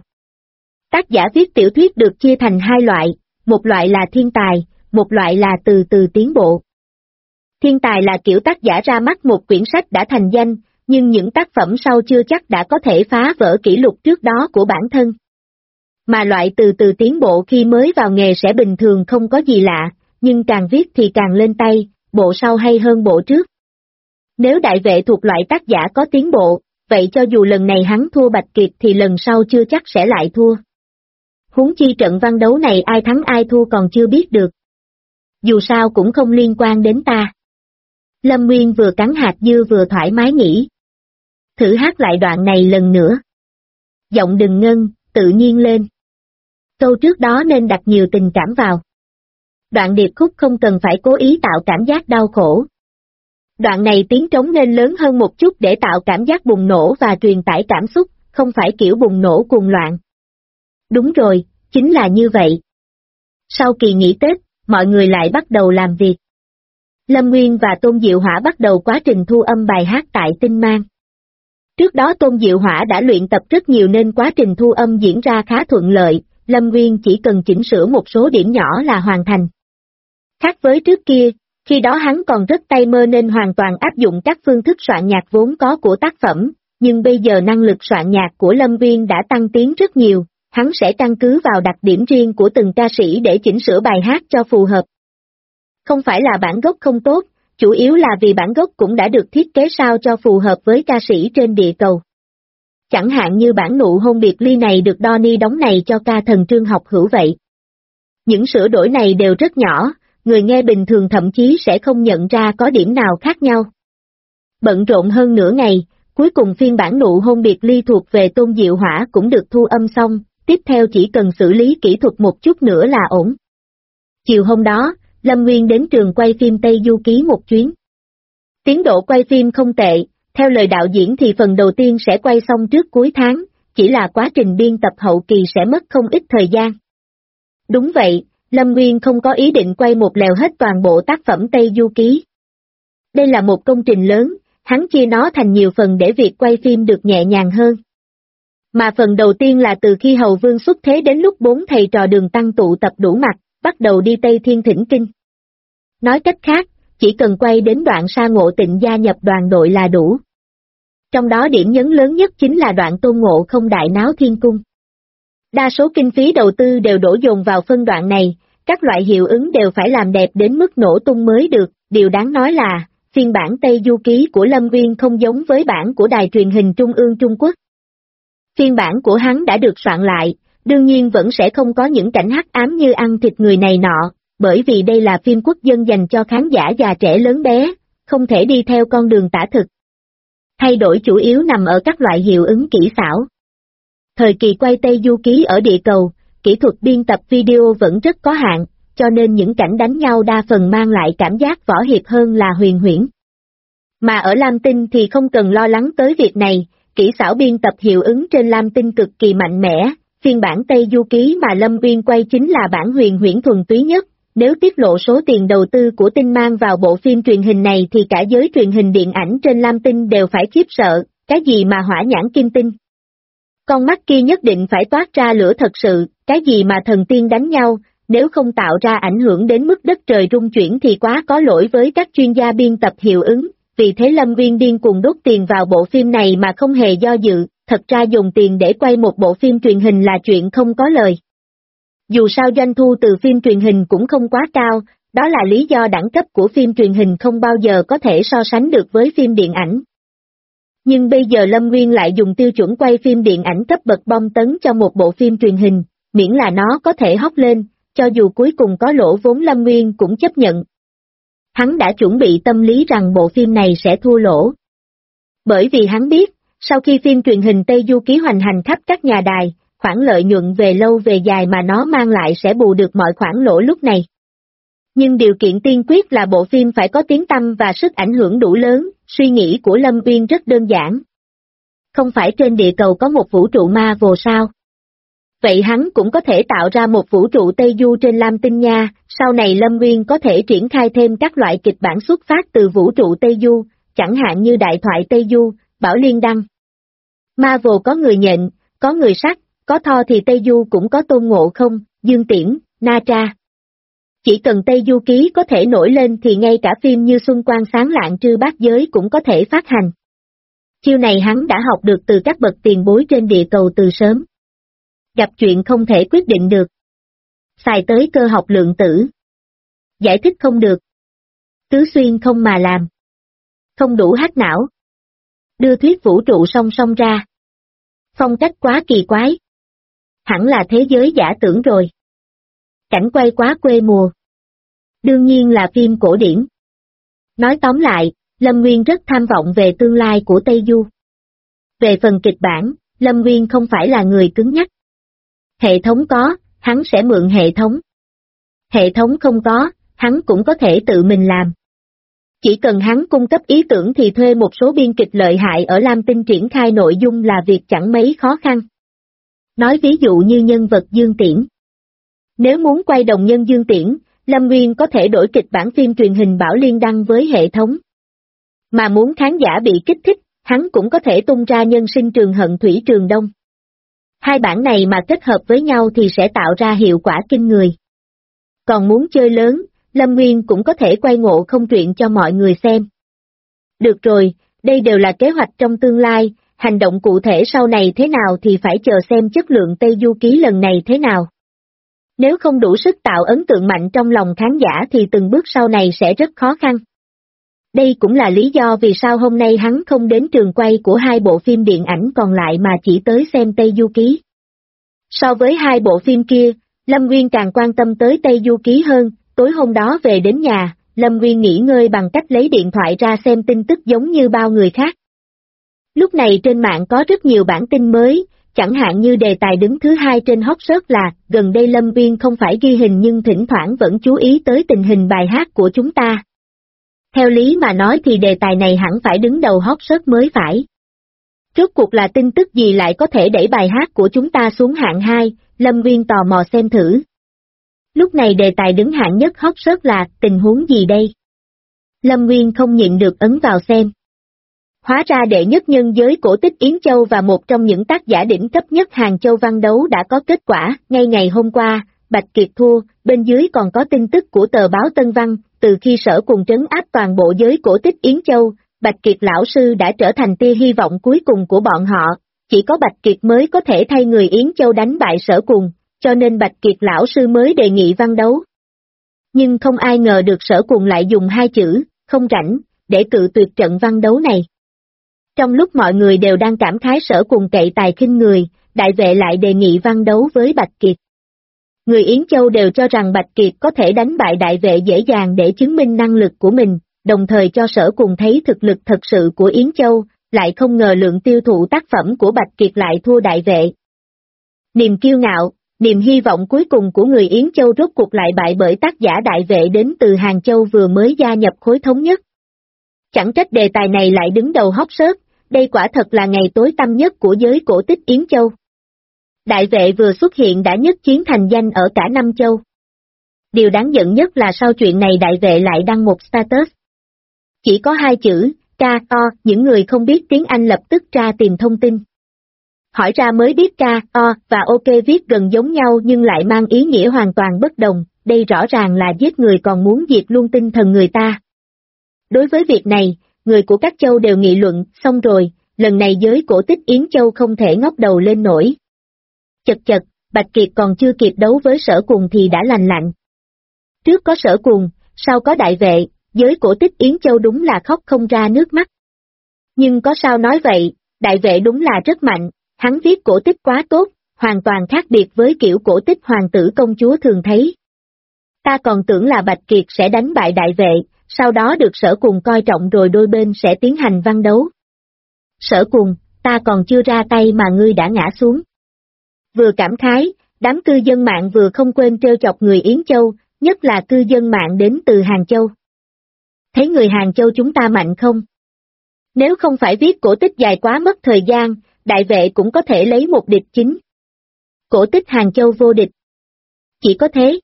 Tác giả viết tiểu thuyết được chia thành hai loại, một loại là thiên tài, một loại là từ từ tiến bộ. Thiên tài là kiểu tác giả ra mắt một quyển sách đã thành danh, nhưng những tác phẩm sau chưa chắc đã có thể phá vỡ kỷ lục trước đó của bản thân. Mà loại từ từ tiến bộ khi mới vào nghề sẽ bình thường không có gì lạ, nhưng càng viết thì càng lên tay, bộ sau hay hơn bộ trước. Nếu Đại Vệ thuộc loại tác giả có tiến bộ, vậy cho dù lần này hắn thua Bạch Kiệt thì lần sau chưa chắc sẽ lại thua. Huống chi trận văn đấu này ai thắng ai thua còn chưa biết được. Dù sao cũng không liên quan đến ta. Lâm Nguyên vừa cắn hạt dưa vừa thoải mái nghĩ. Thử hát lại đoạn này lần nữa. Giọng đừng ngân, tự nhiên lên. Câu trước đó nên đặt nhiều tình cảm vào. Đoạn điệp khúc không cần phải cố ý tạo cảm giác đau khổ. Đoạn này tiếng trống nên lớn hơn một chút để tạo cảm giác bùng nổ và truyền tải cảm xúc, không phải kiểu bùng nổ cuồng loạn. Đúng rồi, chính là như vậy. Sau kỳ nghỉ Tết, mọi người lại bắt đầu làm việc. Lâm Nguyên và Tôn Diệu Hỏa bắt đầu quá trình thu âm bài hát tại Tinh Mang. Trước đó Tôn Diệu Hỏa đã luyện tập rất nhiều nên quá trình thu âm diễn ra khá thuận lợi, Lâm Nguyên chỉ cần chỉnh sửa một số điểm nhỏ là hoàn thành. Khác với trước kia, khi đó hắn còn rất tay mơ nên hoàn toàn áp dụng các phương thức soạn nhạc vốn có của tác phẩm, nhưng bây giờ năng lực soạn nhạc của Lâm Nguyên đã tăng tiến rất nhiều, hắn sẽ căn cứ vào đặc điểm riêng của từng ca sĩ để chỉnh sửa bài hát cho phù hợp. Không phải là bản gốc không tốt, chủ yếu là vì bản gốc cũng đã được thiết kế sao cho phù hợp với ca sĩ trên địa cầu. Chẳng hạn như bản Nụ Hôn Biệt Ly này được Donny đóng này cho ca thần Trương Học Hữu vậy. Những sửa đổi này đều rất nhỏ, người nghe bình thường thậm chí sẽ không nhận ra có điểm nào khác nhau. Bận rộn hơn nửa ngày, cuối cùng phiên bản Nụ Hôn Biệt Ly thuộc về Tôn Diệu Hỏa cũng được thu âm xong, tiếp theo chỉ cần xử lý kỹ thuật một chút nữa là ổn. Chiều hôm đó, Lâm Nguyên đến trường quay phim Tây Du Ký một chuyến. Tiến độ quay phim không tệ, theo lời đạo diễn thì phần đầu tiên sẽ quay xong trước cuối tháng, chỉ là quá trình biên tập hậu kỳ sẽ mất không ít thời gian. Đúng vậy, Lâm Nguyên không có ý định quay một lèo hết toàn bộ tác phẩm Tây Du Ký. Đây là một công trình lớn, hắn chia nó thành nhiều phần để việc quay phim được nhẹ nhàng hơn. Mà phần đầu tiên là từ khi Hầu Vương xuất thế đến lúc 4 thầy trò Đường Tăng tụ tập đủ mặt, bắt đầu đi Tây Thiên thỉnh kinh. Nói cách khác, chỉ cần quay đến đoạn Sa Ngộ Tịnh gia nhập đoàn đội là đủ. Trong đó điểm nhấn lớn nhất chính là đoạn Tôn Ngộ Không đại náo thiên cung. Đa số kinh phí đầu tư đều đổ dồn vào phân đoạn này, các loại hiệu ứng đều phải làm đẹp đến mức nổ tung mới được, điều đáng nói là, phiên bản Tây Du Ký của Lâm Nguyên không giống với bản của đài truyền hình Trung ương Trung Quốc. Phiên bản của hắn đã được soạn lại, đương nhiên vẫn sẽ không có những cảnh hắc ám như ăn thịt người này nọ, bởi vì đây là phim quốc dân dành cho khán giả già trẻ lớn bé, không thể đi theo con đường tả thực. Thay đổi chủ yếu nằm ở các loại hiệu ứng kỹ xảo. Thời kỳ quay Tây Du Ký ở địa cầu, kỹ thuật biên tập video vẫn rất có hạn, cho nên những cảnh đánh nhau đa phần mang lại cảm giác võ hiệp hơn là huyền huyễn. Mà ở Lam Tinh thì không cần lo lắng tới việc này, kỹ xảo biên tập hiệu ứng trên Lam Tinh cực kỳ mạnh mẽ, phiên bản Tây Du Ký mà Lâm Nguyên quay chính là bản huyền huyễn thuần túy nhất, nếu tiết lộ số tiền đầu tư của Tinh Mang vào bộ phim truyền hình này thì cả giới truyền hình điện ảnh trên Lam Tinh đều phải khiếp sợ, cái gì mà hỏa nhãn kim tinh. Con mắt kia nhất định phải toát ra lửa thật sự, cái gì mà thần tiên đánh nhau, nếu không tạo ra ảnh hưởng đến mức đất trời rung chuyển thì quá có lỗi với các chuyên gia biên tập hiệu ứng, vì thế Lâm Nguyên điên cuồng đốt tiền vào bộ phim này mà không hề do dự, thật ra dùng tiền để quay một bộ phim truyền hình là chuyện không có lời. Dù sao doanh thu từ phim truyền hình cũng không quá cao, đó là lý do đẳng cấp của phim truyền hình không bao giờ có thể so sánh được với phim điện ảnh. Nhưng bây giờ Lâm Nguyên lại dùng tiêu chuẩn quay phim điện ảnh cấp bậc bom tấn cho một bộ phim truyền hình, miễn là nó có thể hóc lên, cho dù cuối cùng có lỗ vốn Lâm Nguyên cũng chấp nhận. Hắn đã chuẩn bị tâm lý rằng bộ phim này sẽ thua lỗ. Bởi vì hắn biết, sau khi phim truyền hình Tây Du Ký hoành hành khắp các nhà đài, khoản lợi nhuận về lâu về dài mà nó mang lại sẽ bù được mọi khoản lỗ lúc này. Nhưng điều kiện tiên quyết là bộ phim phải có tiếng tăm và sức ảnh hưởng đủ lớn, suy nghĩ của Lâm Nguyên rất đơn giản. Không phải trên địa cầu có một vũ trụ Marvel sao? Vậy hắn cũng có thể tạo ra một vũ trụ Tây Du trên Lam Tinh nha, sau này Lâm Nguyên có thể triển khai thêm các loại kịch bản xuất phát từ vũ trụ Tây Du, chẳng hạn như Đại thoại Tây Du, Bảo Liên Đăng. Marvel có người nhện, có người sắt, có Thor thì Tây Du cũng có Tôn Ngộ Không, Dương Tiễn, Na Tra. Chỉ cần Tây Du Ký có thể nổi lên thì ngay cả phim như Xuân Quang Sáng Lạng Trư Bát Giới cũng có thể phát hành. Chiêu này hắn đã học được từ các bậc tiền bối trên địa cầu từ sớm. Gặp chuyện không thể quyết định được. Xài tới cơ học lượng tử. Giải thích không được. Tứ xuyên không mà làm. Không đủ hack não. Đưa thuyết vũ trụ song song ra. Phong cách quá kỳ quái. Hẳn là thế giới giả tưởng rồi. Cảnh quay quá quê mùa. Đương nhiên là phim cổ điển. Nói tóm lại, Lâm Nguyên rất tham vọng về tương lai của Tây Du. Về phần kịch bản, Lâm Nguyên không phải là người cứng nhắc. Hệ thống có, hắn sẽ mượn hệ thống. Hệ thống không có, hắn cũng có thể tự mình làm. Chỉ cần hắn cung cấp ý tưởng thì thuê một số biên kịch lợi hại ở Lam Tinh triển khai nội dung là việc chẳng mấy khó khăn. Nói ví dụ như nhân vật Dương Tiễn. Nếu muốn quay đồng nhân Dương Tiễn, Lâm Nguyên có thể đổi kịch bản phim truyền hình Bảo Liên Đăng với hệ thống. Mà muốn khán giả bị kích thích, hắn cũng có thể tung ra nhân sinh Trường Hận Thủy Trường Đông. Hai bản này mà kết hợp với nhau thì sẽ tạo ra hiệu quả kinh người. Còn muốn chơi lớn, Lâm Nguyên cũng có thể quay Ngộ Không truyện cho mọi người xem. Được rồi, đây đều là kế hoạch trong tương lai, hành động cụ thể sau này thế nào thì phải chờ xem chất lượng Tây Du Ký lần này thế nào. Nếu không đủ sức tạo ấn tượng mạnh trong lòng khán giả thì từng bước sau này sẽ rất khó khăn. Đây cũng là lý do vì sao hôm nay hắn không đến trường quay của hai bộ phim điện ảnh còn lại mà chỉ tới xem Tây Du Ký. So với hai bộ phim kia, Lâm Nguyên càng quan tâm tới Tây Du Ký hơn, tối hôm đó về đến nhà, Lâm Nguyên nghỉ ngơi bằng cách lấy điện thoại ra xem tin tức giống như bao người khác. Lúc này trên mạng có rất nhiều bản tin mới, chẳng hạn như đề tài đứng thứ hai trên hot search là, gần đây Lâm Nguyên không phải ghi hình nhưng thỉnh thoảng vẫn chú ý tới tình hình bài hát của chúng ta. Theo lý mà nói thì đề tài này hẳn phải đứng đầu hot search mới phải. Rốt cuộc là tin tức gì lại có thể đẩy bài hát của chúng ta xuống hạng 2, Lâm Nguyên tò mò xem thử. Lúc này đề tài đứng hạng nhất hot search là, tình huống gì đây? Lâm Nguyên không nhịn được ấn vào xem. Hóa ra đệ nhất nhân giới cổ tích Yến Châu và một trong những tác giả đỉnh cấp nhất Hàng Châu Văn Đấu đã có kết quả, ngay ngày hôm qua, Bạch Kiệt thua, bên dưới còn có tin tức của tờ báo Tân Văn, từ khi Sở Cùng trấn áp toàn bộ giới cổ tích Yến Châu, Bạch Kiệt lão sư đã trở thành tia hy vọng cuối cùng của bọn họ, chỉ có Bạch Kiệt mới có thể thay người Yến Châu đánh bại Sở Cùng, cho nên Bạch Kiệt lão sư mới đề nghị Văn Đấu. Nhưng không ai ngờ được Sở Cùng lại dùng hai chữ, không rảnh, để cự tuyệt trận Văn Đấu này. Trong lúc mọi người đều đang cảm khái Sở Cùng cậy tài khinh người, đại vệ lại đề nghị Văn Đấu với Bạch Kiệt. Người Yến Châu đều cho rằng Bạch Kiệt có thể đánh bại đại vệ dễ dàng để chứng minh năng lực của mình, đồng thời cho Sở Cùng thấy thực lực thật sự của Yến Châu, lại không ngờ lượng tiêu thụ tác phẩm của Bạch Kiệt lại thua đại vệ. Niềm kiêu ngạo, niềm hy vọng cuối cùng của người Yến Châu rốt cuộc lại bại bởi tác giả đại vệ đến từ Hàng Châu vừa mới gia nhập khối thống nhất. Chẳng trách đề tài này lại đứng đầu hot search, đây quả thật là ngày tối tăm nhất của giới cổ tích Yến Châu. Đại vệ vừa xuất hiện đã nhất chiến thành danh ở cả năm châu. Điều đáng giận nhất là sau chuyện này đại vệ lại đăng một status. Chỉ có hai chữ, K.O. những người không biết tiếng Anh lập tức tra tìm thông tin. Hỏi ra mới biết K, O và OK viết gần giống nhau nhưng lại mang ý nghĩa hoàn toàn bất đồng, đây rõ ràng là giết người còn muốn diệt luôn tinh thần người ta. Đối với việc này, người của các châu đều nghị luận, xong rồi, lần này giới cổ tích Yến Châu không thể ngóc đầu lên nổi. Chật chật, Bạch Kiệt còn chưa kịp đấu với Sở Cuồng thì đã lành lạnh. Trước có Sở Cuồng, sau có Đại Vệ, giới cổ tích Yến Châu đúng là khóc không ra nước mắt. Nhưng có sao nói vậy, Đại Vệ đúng là rất mạnh, hắn viết cổ tích quá tốt, hoàn toàn khác biệt với kiểu cổ tích hoàng tử công chúa thường thấy. Ta còn tưởng là Bạch Kiệt sẽ đánh bại Đại Vệ, sau đó được Sở Cuồng coi trọng rồi đôi bên sẽ tiến hành văn đấu. Sở Cuồng, ta còn chưa ra tay mà ngươi đã ngã xuống. Vừa cảm khái, đám cư dân mạng vừa không quên trêu chọc người Yến Châu, nhất là cư dân mạng đến từ Hàng Châu. Thấy người Hàng Châu chúng ta mạnh không? Nếu không phải viết cổ tích dài quá mất thời gian, Đại Vệ cũng có thể lấy một địch chính. Cổ tích Hàng Châu vô địch. Chỉ có thế.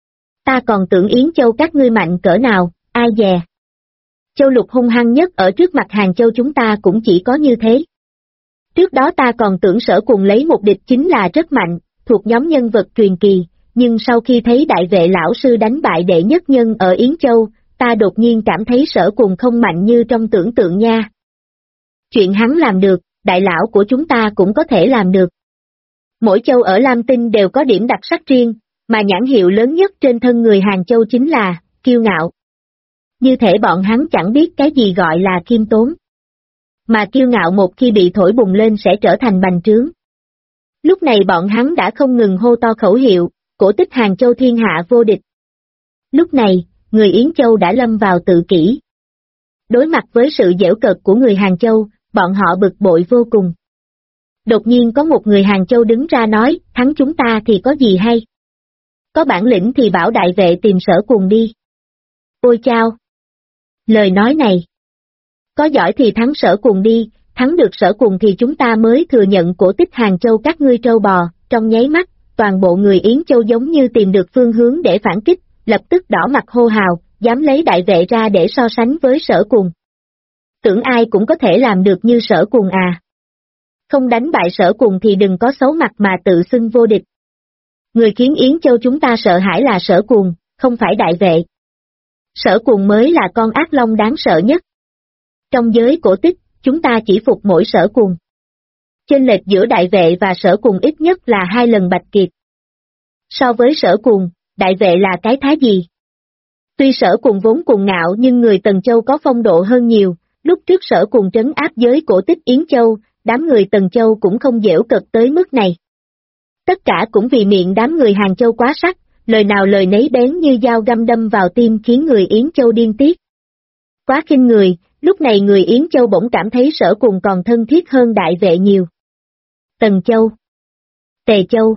Ta còn tưởng Yến Châu các ngươi mạnh cỡ nào, ai dè. Châu Lục hung hăng nhất ở trước mặt Hàng Châu chúng ta cũng chỉ có như thế. Trước đó ta còn tưởng Sở Cuồng lấy một địch chính là rất mạnh, thuộc nhóm nhân vật truyền kỳ, nhưng sau khi thấy Đại Vệ lão sư đánh bại đệ nhất nhân ở Yến Châu, ta đột nhiên cảm thấy Sở Cuồng không mạnh như trong tưởng tượng nha. Chuyện hắn làm được, đại lão của chúng ta cũng có thể làm được. Mỗi châu ở Lam Tinh đều có điểm đặc sắc riêng, mà nhãn hiệu lớn nhất trên thân người Hàng Châu chính là kiêu ngạo. Như thể bọn hắn chẳng biết cái gì gọi là khiêm tốn. Mà kiêu ngạo một khi bị thổi bùng lên sẽ trở thành bành trướng. Lúc này bọn hắn đã không ngừng hô to khẩu hiệu, cổ tích Hàng Châu thiên hạ vô địch. Lúc này, người Yến Châu đã lâm vào tự kỷ. Đối mặt với sự giễu cợt của người Hàng Châu, bọn họ bực bội vô cùng. Đột nhiên có một người Hàng Châu đứng ra nói, thắng chúng ta thì có gì hay? Có bản lĩnh thì bảo Đại Vệ tìm Sở Cuồng đi. Ôi chao! Lời nói này. Có giỏi thì thắng Sở Cuồng đi, thắng được Sở Cuồng thì chúng ta mới thừa nhận cổ tích Hàng Châu các ngươi trâu bò, trong nháy mắt, toàn bộ người Yến Châu giống như tìm được phương hướng để phản kích, lập tức đỏ mặt hô hào, dám lấy Đại Vệ ra để so sánh với Sở Cuồng. Tưởng ai cũng có thể làm được như Sở Cuồng à. Không đánh bại Sở Cuồng thì đừng có xấu mặt mà tự xưng vô địch. Người khiến Yến Châu chúng ta sợ hãi là Sở Cuồng, không phải Đại Vệ. Sở Cuồng mới là con ác long đáng sợ nhất. Trong giới cổ tích, chúng ta chỉ phục mỗi Sở Cuồng. Chênh lệch giữa Đại Vệ và Sở Cuồng ít nhất là 2 lần Bạch Kiệt. So với Sở Cuồng, Đại Vệ là cái thá gì? Tuy Sở Cuồng vốn cuồng ngạo nhưng người Tần Châu có phong độ hơn nhiều, lúc trước Sở Cuồng trấn áp giới cổ tích Yến Châu, đám người Tần Châu cũng không giễu cợt tới mức này. Tất cả cũng vì miệng đám người Hàng Châu quá sắc, lời nào lời nấy bén như dao găm đâm vào tim khiến người Yến Châu điên tiết. Quá khinh người, lúc này người Yến Châu bỗng cảm thấy Sở Cuồng còn thân thiết hơn Đại Vệ nhiều. Tần Châu, Tề Châu,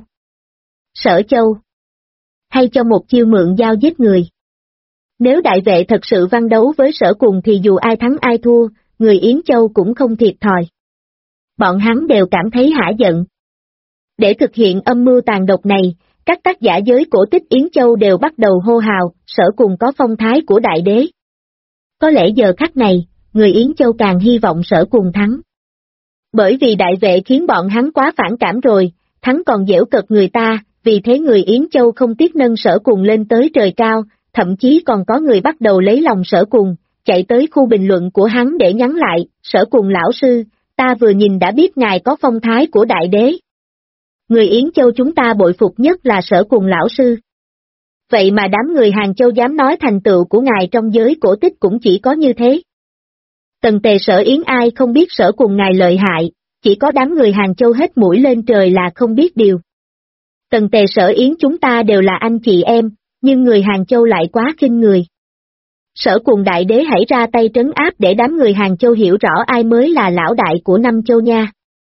Sở Châu, hay cho một chiêu mượn dao giết người. Nếu Đại Vệ thật sự văn đấu với Sở Cuồng thì dù ai thắng ai thua, người Yến Châu cũng không thiệt thòi. Bọn hắn đều cảm thấy hả giận. Để thực hiện âm mưu tàn độc này, các tác giả giới cổ tích Yến Châu đều bắt đầu hô hào, Sở Cuồng có phong thái của đại đế. Có lẽ giờ khắc này, người Yến Châu càng hy vọng Sở Cuồng thắng. Bởi vì Đại Vệ khiến bọn hắn quá phản cảm rồi, thắng còn giễu cợt người ta, vì thế người Yến Châu không tiếc nâng Sở Cuồng lên tới trời cao, thậm chí còn có người bắt đầu lấy lòng Sở Cuồng, chạy tới khu bình luận của hắn để nhắn lại, Sở Cuồng lão sư, ta vừa nhìn đã biết ngài có phong thái của đại đế. Người Yến Châu chúng ta bội phục nhất là Sở Cuồng lão sư. Vậy mà đám người Hàng Châu dám nói thành tựu của ngài trong giới cổ tích cũng chỉ có như thế. Tần Tề Sở Yến ai không biết Sở Cuồng ngài lợi hại, chỉ có đám người Hàng Châu hết mũi lên trời là không biết điều. Tần Tề Sở Yến chúng ta đều là anh chị em, nhưng người Hàng Châu lại quá khinh người. Sở Cuồng đại đế hãy ra tay trấn áp để đám người Hàng Châu hiểu rõ ai mới là lão đại của 5 châu nha.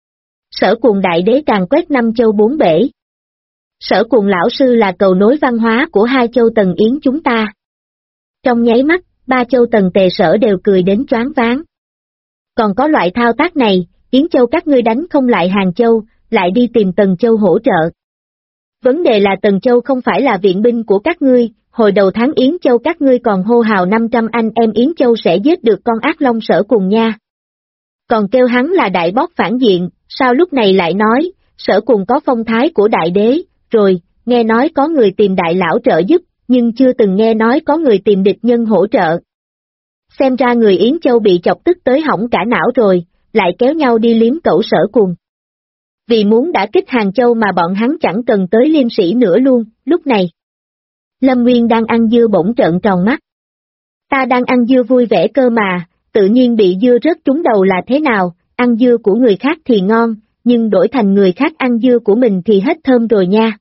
Sở Cuồng đại đế càng quét 5 châu 4 bể. Sở Cuồng lão sư là cầu nối văn hóa của 2 châu Tần Yến chúng ta. Trong nháy mắt, 3 châu Tần Tề Sở đều cười đến choáng váng. Còn có loại thao tác này, Yến Châu các ngươi đánh không lại Hàng Châu, lại đi tìm Tần Châu hỗ trợ. Vấn đề là Tần Châu không phải là viện binh của các ngươi, hồi đầu tháng Yến Châu các ngươi còn hô hào 500 anh em Yến Châu sẽ giết được con ác long Sở Cuồng nha. Còn kêu hắn là đại bót phản diện, Sao lúc này lại nói, Sở Cùng có phong thái của đại đế, rồi, nghe nói có người tìm đại lão trợ giúp, nhưng chưa từng nghe nói có người tìm địch nhân hỗ trợ. Xem ra người Yến Châu bị chọc tức tới hỏng cả não rồi, lại kéo nhau đi liếm cẩu Sở Cùng. Vì muốn đả kích Hàng Châu mà bọn hắn chẳng cần tới liêm sĩ nữa luôn, lúc này. Lâm Nguyên đang ăn dưa bỗng trợn tròn mắt. Ta đang ăn dưa vui vẻ cơ mà, tự nhiên bị dưa rớt trúng đầu là thế nào, ăn dưa của người khác thì ngon, nhưng đổi thành người khác ăn dưa của mình thì hết thơm rồi nha.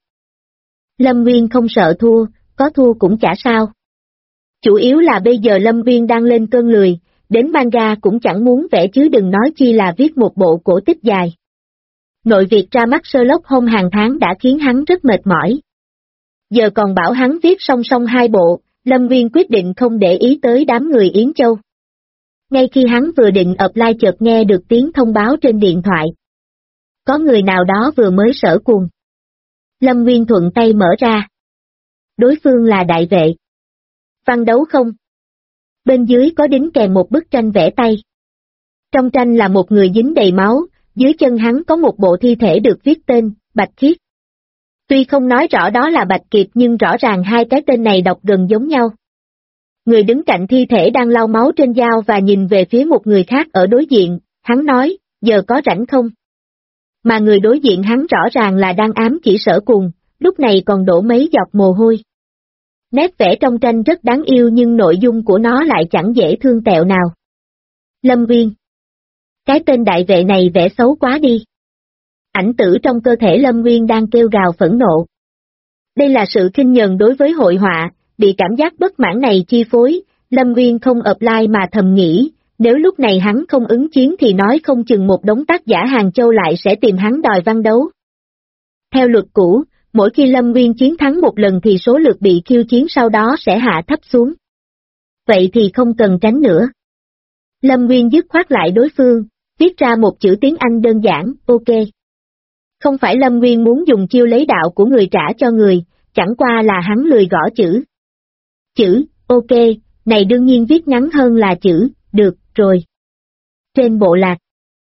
Lâm Nguyên không sợ thua, có thua cũng chả sao. Chủ yếu là bây giờ Lâm Nguyên đang lên cơn lười, đến manga cũng chẳng muốn vẽ chứ đừng nói chi là viết một bộ cổ tích dài. Nội việc ra mắt Sherlock Holmes hàng tháng đã khiến hắn rất mệt mỏi. Giờ còn bảo hắn viết song song hai bộ, Lâm Nguyên quyết định không để ý tới đám người Yến Châu. Ngay khi hắn vừa định apply chợt nghe được tiếng thông báo trên điện thoại. Có người nào đó vừa mới Sở Cùng. Lâm Nguyên thuận tay mở ra. Đối phương là đại vệ. Văn đấu không? Bên dưới có đính kèm một bức tranh vẽ tay. Trong tranh là một người dính đầy máu, dưới chân hắn có một bộ thi thể được viết tên, Bạch Khiết. Tuy không nói rõ đó là Bạch Kiệt nhưng rõ ràng hai cái tên này đọc gần giống nhau. Người đứng cạnh thi thể đang lau máu trên dao và nhìn về phía một người khác ở đối diện, hắn nói, giờ có rảnh không? Mà người đối diện hắn rõ ràng là đang ám chỉ Sở Cùng, lúc này còn đổ mấy giọt mồ hôi. Nét vẽ trong tranh rất đáng yêu nhưng nội dung của nó lại chẳng dễ thương tẹo nào. Lâm Nguyên. Cái tên đại vệ này vẽ xấu quá đi. Ảnh tử trong cơ thể Lâm Nguyên đang kêu gào phẫn nộ. Đây là sự khinh nhờn đối với hội họa, bị cảm giác bất mãn này chi phối, Lâm Nguyên không apply mà thầm nghĩ, nếu lúc này hắn không ứng chiến thì nói không chừng một đống tác giả Hàng Châu lại sẽ tìm hắn đòi văn đấu. Theo luật cũ, mỗi khi Lâm Nguyên chiến thắng một lần thì số lượt bị khiêu chiến sau đó sẽ hạ thấp xuống. Vậy thì không cần tránh nữa. Lâm Nguyên dứt khoát lại đối phương, viết ra một chữ tiếng Anh đơn giản, ok. Không phải Lâm Nguyên muốn dùng chiêu lấy đạo của người trả cho người, chẳng qua là hắn lười gõ chữ. Chữ, ok, này đương nhiên viết ngắn hơn là chữ, được, rồi. Trên bộ lạc,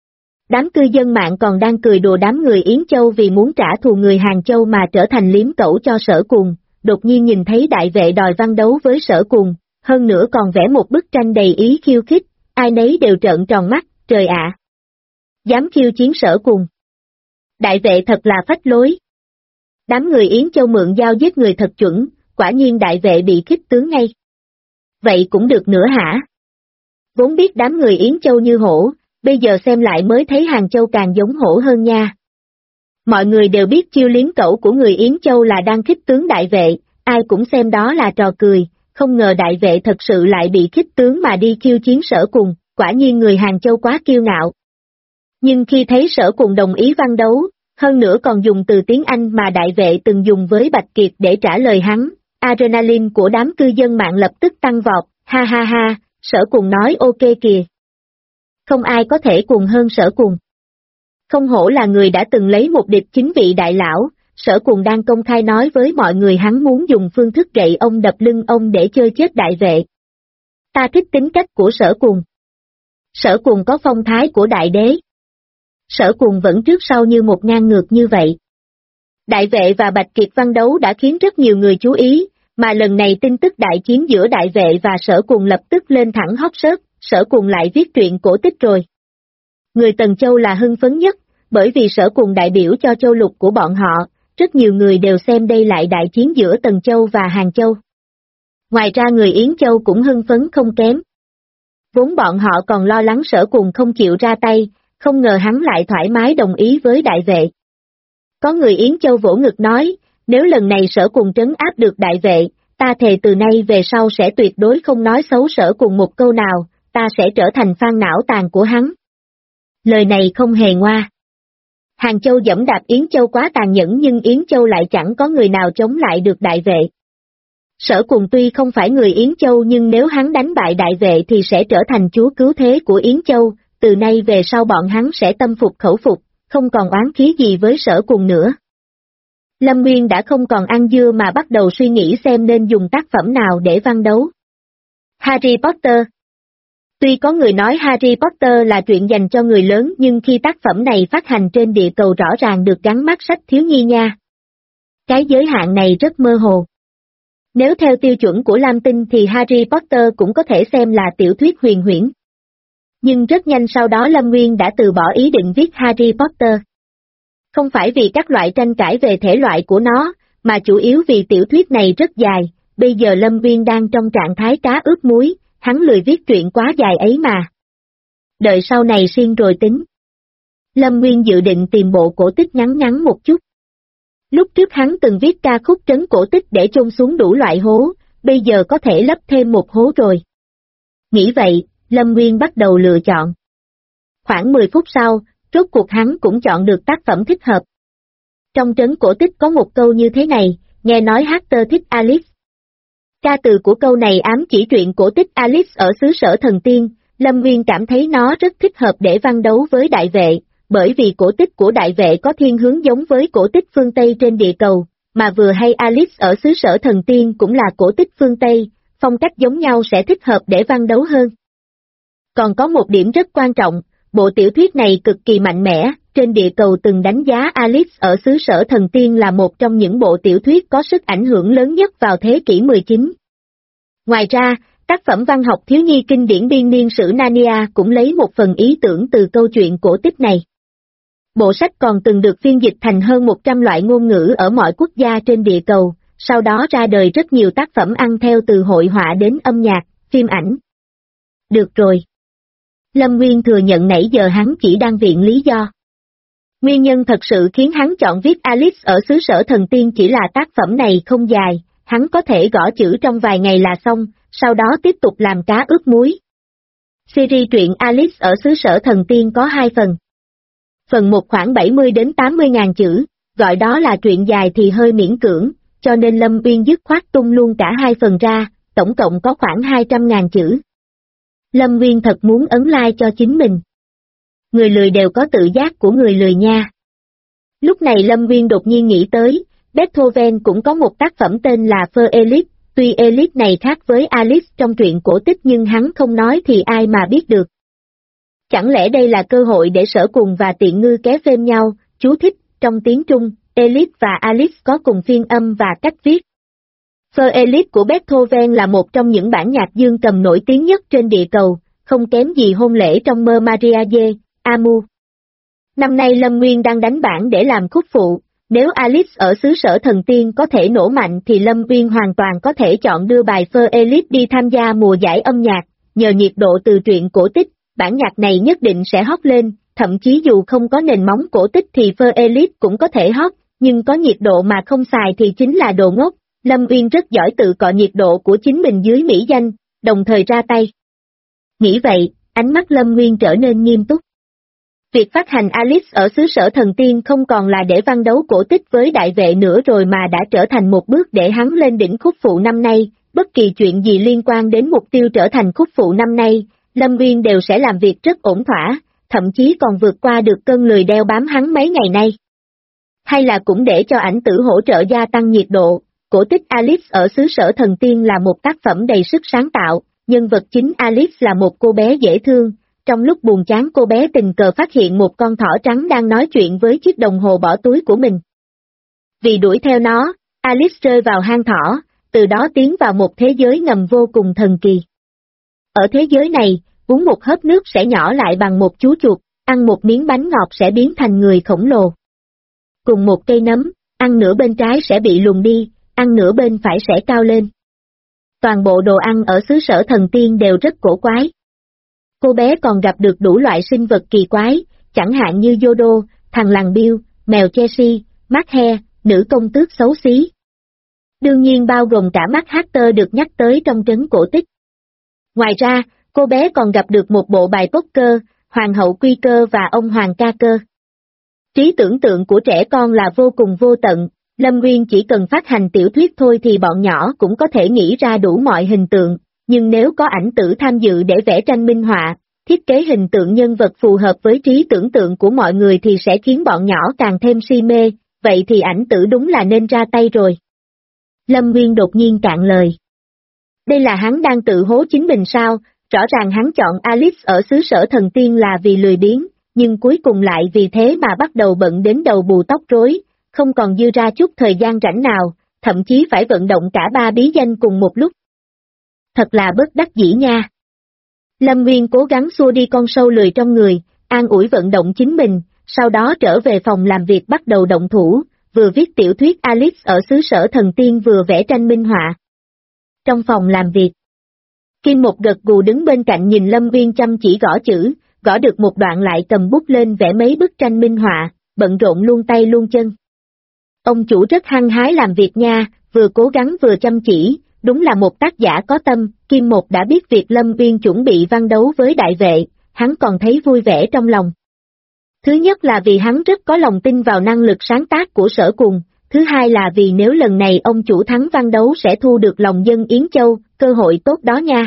đám cư dân mạng còn đang cười đùa đám người Yến Châu vì muốn trả thù người Hàng Châu mà trở thành liếm cẩu cho Sở Cùng, đột nhiên nhìn thấy đại vệ đòi văn đấu với Sở Cùng, hơn nữa còn vẽ một bức tranh đầy ý khiêu khích, ai nấy đều trợn tròn mắt, trời ạ. Dám khiêu chiến Sở Cùng. Đại vệ thật là phách lối. Đám người Yến Châu mượn dao giết người thật chuẩn, quả nhiên đại vệ bị khích tướng ngay. Vậy cũng được nữa hả? Vốn biết đám người Yến Châu như hổ, bây giờ xem lại mới thấy Hàng Châu càng giống hổ hơn nha. Mọi người đều biết chiêu liếm cẩu của người Yến Châu là đang khích tướng đại vệ, ai cũng xem đó là trò cười, không ngờ đại vệ thật sự lại bị khích tướng mà đi khiêu chiến Sở Cùng, quả nhiên người Hàng Châu quá kiêu ngạo. Nhưng khi thấy Sở Cùng đồng ý văn đấu, hơn nữa còn dùng từ tiếng Anh mà đại vệ từng dùng với Bạch Kiệt để trả lời hắn, adrenaline của đám cư dân mạng lập tức tăng vọt, ha ha ha, Sở Cùng nói ok kìa. Không ai có thể cuồng hơn Sở Cùng. Không hổ là người đã từng lấy một địch chính vị đại lão, Sở Cùng đang công khai nói với mọi người hắn muốn dùng phương thức gậy ông đập lưng ông để chơi chết đại vệ. Ta thích tính cách của Sở Cùng. Sở Cùng có phong thái của đại đế. Sở Cùng vẫn trước sau như một ngang ngược như vậy. Đại vệ và Bạch Kiệt văn đấu đã khiến rất nhiều người chú ý, mà lần này tin tức đại chiến giữa đại vệ và Sở Cùng lập tức lên thẳng hot search, Sở Cùng lại viết truyện cổ tích rồi. Người Tần Châu là hưng phấn nhất, bởi vì Sở Cùng đại biểu cho châu lục của bọn họ, rất nhiều người đều xem đây lại đại chiến giữa Tần Châu và Hàng Châu. Ngoài ra người Yến Châu cũng hưng phấn không kém. Vốn bọn họ còn lo lắng Sở Cùng không chịu ra tay, không ngờ hắn lại thoải mái đồng ý với đại vệ. Có người Yến Châu vỗ ngực nói, nếu lần này Sở Cùng trấn áp được đại vệ, ta thề từ nay về sau sẽ tuyệt đối không nói xấu Sở Cùng một câu nào, ta sẽ trở thành fan não tàn của hắn. Lời này không hề ngoa. Hàng Châu giẫm đạp Yến Châu quá tàn nhẫn nhưng Yến Châu lại chẳng có người nào chống lại được đại vệ. Sở Cùng tuy không phải người Yến Châu nhưng nếu hắn đánh bại đại vệ thì sẽ trở thành chúa cứu thế của Yến Châu, từ nay về sau bọn hắn sẽ tâm phục khẩu phục, không còn oán khí gì với Sở Cùng nữa. Lâm Nguyên đã không còn ăn dưa mà bắt đầu suy nghĩ xem nên dùng tác phẩm nào để văn đấu. Harry Potter. Tuy có người nói Harry Potter là truyện dành cho người lớn nhưng khi tác phẩm này phát hành trên địa cầu rõ ràng được gắn mác sách thiếu nhi nha. Cái giới hạn này rất mơ hồ. Nếu theo tiêu chuẩn của Lam Tinh thì Harry Potter cũng có thể xem là tiểu thuyết huyền huyễn. Nhưng rất nhanh sau đó Lâm Nguyên đã từ bỏ ý định viết Harry Potter. Không phải vì các loại tranh cãi về thể loại của nó, mà chủ yếu vì tiểu thuyết này rất dài, bây giờ Lâm Nguyên đang trong trạng thái cá ướp muối, hắn lười viết truyện quá dài ấy mà. Đợi sau này siêng rồi tính. Lâm Nguyên dự định tìm bộ cổ tích ngắn ngắn một chút. Lúc trước hắn từng viết ca khúc trấn cổ tích để chôn xuống đủ loại hố, bây giờ có thể lấp thêm một hố rồi. Nghĩ vậy, Lâm Nguyên bắt đầu lựa chọn. Khoảng 10 phút sau, rốt cuộc hắn cũng chọn được tác phẩm thích hợp. Trong trấn cổ tích có một câu như thế này, nghe nói Harter thích Alice. Ca từ của câu này ám chỉ truyện cổ tích Alice ở xứ sở thần tiên, Lâm Nguyên cảm thấy nó rất thích hợp để văn đấu với đại vệ, bởi vì cổ tích của đại vệ có thiên hướng giống với cổ tích phương Tây trên địa cầu, mà vừa hay Alice ở xứ sở thần tiên cũng là cổ tích phương Tây, phong cách giống nhau sẽ thích hợp để văn đấu hơn. Còn có một điểm rất quan trọng, bộ tiểu thuyết này cực kỳ mạnh mẽ, trên địa cầu từng đánh giá Alice ở xứ sở thần tiên là một trong những bộ tiểu thuyết có sức ảnh hưởng lớn nhất vào thế kỷ 19. Ngoài ra, tác phẩm văn học thiếu nhi kinh điển biên niên sử Narnia cũng lấy một phần ý tưởng từ câu chuyện cổ tích này. Bộ sách còn từng được phiên dịch thành hơn 100 loại ngôn ngữ ở mọi quốc gia trên địa cầu, sau đó ra đời rất nhiều tác phẩm ăn theo từ hội họa đến âm nhạc, phim ảnh. Được rồi. Lâm Nguyên thừa nhận nãy giờ hắn chỉ đang viện lý do. Nguyên nhân thật sự khiến hắn chọn viết Alice ở xứ sở thần tiên chỉ là tác phẩm này không dài, hắn có thể gõ chữ trong vài ngày là xong, sau đó tiếp tục làm cá ướp muối. Series truyện Alice ở xứ sở thần tiên có 2 phần. Phần 1 khoảng 70 đến 80 ngàn chữ, gọi đó là truyện dài thì hơi miễn cưỡng, cho nên Lâm Uyên dứt khoát tung luôn cả 2 phần ra, tổng cộng có khoảng 200 ngàn chữ. Lâm Uyên thật muốn ấn like cho chính mình. Người lười đều có tự giác của người lười nha. Lúc này Lâm Uyên đột nhiên nghĩ tới, Beethoven cũng có một tác phẩm tên là Fur Elise, tuy Elise này khác với Alice trong truyện cổ tích nhưng hắn không nói thì ai mà biết được. Chẳng lẽ đây là cơ hội để Sở Cùng và Tiện Ngư kéo phêm nhau, chú thích, trong tiếng Trung, Elise và Alice có cùng phiên âm và cách viết. Fur Elise của Beethoven là một trong những bản nhạc dương cầm nổi tiếng nhất trên địa cầu, không kém gì hôn lễ trong mơ Mariage, Amu. Năm nay Lâm Nguyên đang đánh bản để làm khúc phụ, nếu Alice ở xứ sở thần tiên có thể nổ mạnh thì Lâm Nguyên hoàn toàn có thể chọn đưa bài Fur Elise đi tham gia mùa giải âm nhạc, nhờ nhiệt độ từ truyện cổ tích, bản nhạc này nhất định sẽ hot lên, thậm chí dù không có nền móng cổ tích thì Fur Elise cũng có thể hot, nhưng có nhiệt độ mà không xài thì chính là đồ ngốc. Lâm Uyên rất giỏi tự cọ nhiệt độ của chính mình dưới mỹ danh, đồng thời ra tay. Nghĩ vậy, ánh mắt Lâm Nguyên trở nên nghiêm túc. Việc phát hành Alice ở xứ sở thần tiên không còn là để văn đấu cổ tích với đại vệ nữa rồi mà đã trở thành một bước để hắn lên đỉnh khúc phụ năm nay, bất kỳ chuyện gì liên quan đến mục tiêu trở thành khúc phụ năm nay, Lâm Nguyên đều sẽ làm việc rất ổn thỏa, thậm chí còn vượt qua được cơn lười đeo bám hắn mấy ngày nay. Hay là cũng để cho ảnh tử hỗ trợ gia tăng nhiệt độ. Cổ tích Alice ở xứ sở thần tiên là một tác phẩm đầy sức sáng tạo, nhân vật chính Alice là một cô bé dễ thương, trong lúc buồn chán cô bé tình cờ phát hiện một con thỏ trắng đang nói chuyện với chiếc đồng hồ bỏ túi của mình. Vì đuổi theo nó, Alice rơi vào hang thỏ, từ đó tiến vào một thế giới ngầm vô cùng thần kỳ. Ở thế giới này, uống một hớp nước sẽ nhỏ lại bằng một chú chuột, ăn một miếng bánh ngọt sẽ biến thành người khổng lồ. Cùng một cây nấm, ăn nửa bên trái sẽ bị lùn đi, ăn nửa bên phải sẽ cao lên. Toàn bộ đồ ăn ở xứ sở thần tiên đều rất cổ quái. Cô bé còn gặp được đủ loại sinh vật kỳ quái, chẳng hạn như Yodo, thằng lằn Bill, mèo Chelsea, mắt he, nữ công tước xấu xí. Đương nhiên bao gồm cả mắt Harter được nhắc tới trong trấn cổ tích. Ngoài ra, cô bé còn gặp được một bộ bài poker, hoàng hậu Quy Cơ và ông hoàng Ca Cơ. Trí tưởng tượng của trẻ con là vô cùng vô tận. Lâm Nguyên chỉ cần phát hành tiểu thuyết thôi thì bọn nhỏ cũng có thể nghĩ ra đủ mọi hình tượng, nhưng nếu có ảnh tử tham dự để vẽ tranh minh họa, thiết kế hình tượng nhân vật phù hợp với trí tưởng tượng của mọi người thì sẽ khiến bọn nhỏ càng thêm si mê, vậy thì ảnh tử đúng là nên ra tay rồi. Lâm Nguyên đột nhiên cạn lời. Đây là hắn đang tự hố chính mình sao, Rõ ràng hắn chọn Alice ở xứ sở thần tiên là vì lười biếng, nhưng cuối cùng lại vì thế mà bắt đầu bận đến đầu bù tóc rối, không còn dư ra chút thời gian rảnh nào, thậm chí phải vận động cả ba bí danh cùng một lúc. Thật là bất đắc dĩ nha. Lâm Nguyên cố gắng xua đi con sâu lười trong người, an ủi vận động chính mình, sau đó trở về phòng làm việc bắt đầu động thủ, vừa viết tiểu thuyết Alice ở xứ sở thần tiên vừa vẽ tranh minh họa. Trong phòng làm việc, Kim Một gật gù đứng bên cạnh nhìn Lâm Nguyên chăm chỉ gõ chữ, gõ được một đoạn lại cầm bút lên vẽ mấy bức tranh minh họa, bận rộn luôn tay luôn chân. Ông chủ rất hăng hái làm việc nha, vừa cố gắng vừa chăm chỉ, đúng là một tác giả có tâm. Kim Một đã biết việc Lâm Nguyên chuẩn bị văn đấu với đại vệ, hắn còn thấy vui vẻ trong lòng. Thứ nhất là vì hắn rất có lòng tin vào năng lực sáng tác của Sở Cùng, thứ hai là vì nếu lần này ông chủ thắng văn đấu sẽ thu được lòng dân Yến Châu, cơ hội tốt đó nha.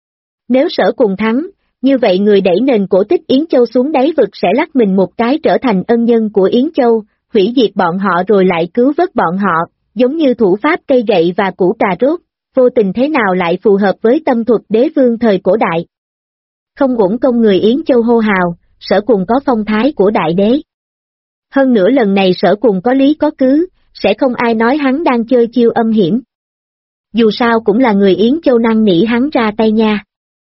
Nếu Sở Cùng thắng, như vậy người đẩy nền cổ tích Yến Châu xuống đáy vực sẽ lắc mình một cái trở thành ân nhân của Yến Châu, hủy diệt bọn họ rồi lại cứu vớt bọn họ, giống như thủ pháp cây gậy và củ cà rốt, vô tình thế nào lại phù hợp với tâm thuật đế vương thời cổ đại. Không uổng công người Yến Châu hô hào, Sở Cùng có phong thái của đại đế. Hơn nữa lần này Sở Cùng có lý có cứ, sẽ không ai nói hắn đang chơi chiêu âm hiểm. Dù sao cũng là người Yến Châu năn nỉ hắn ra tay nha.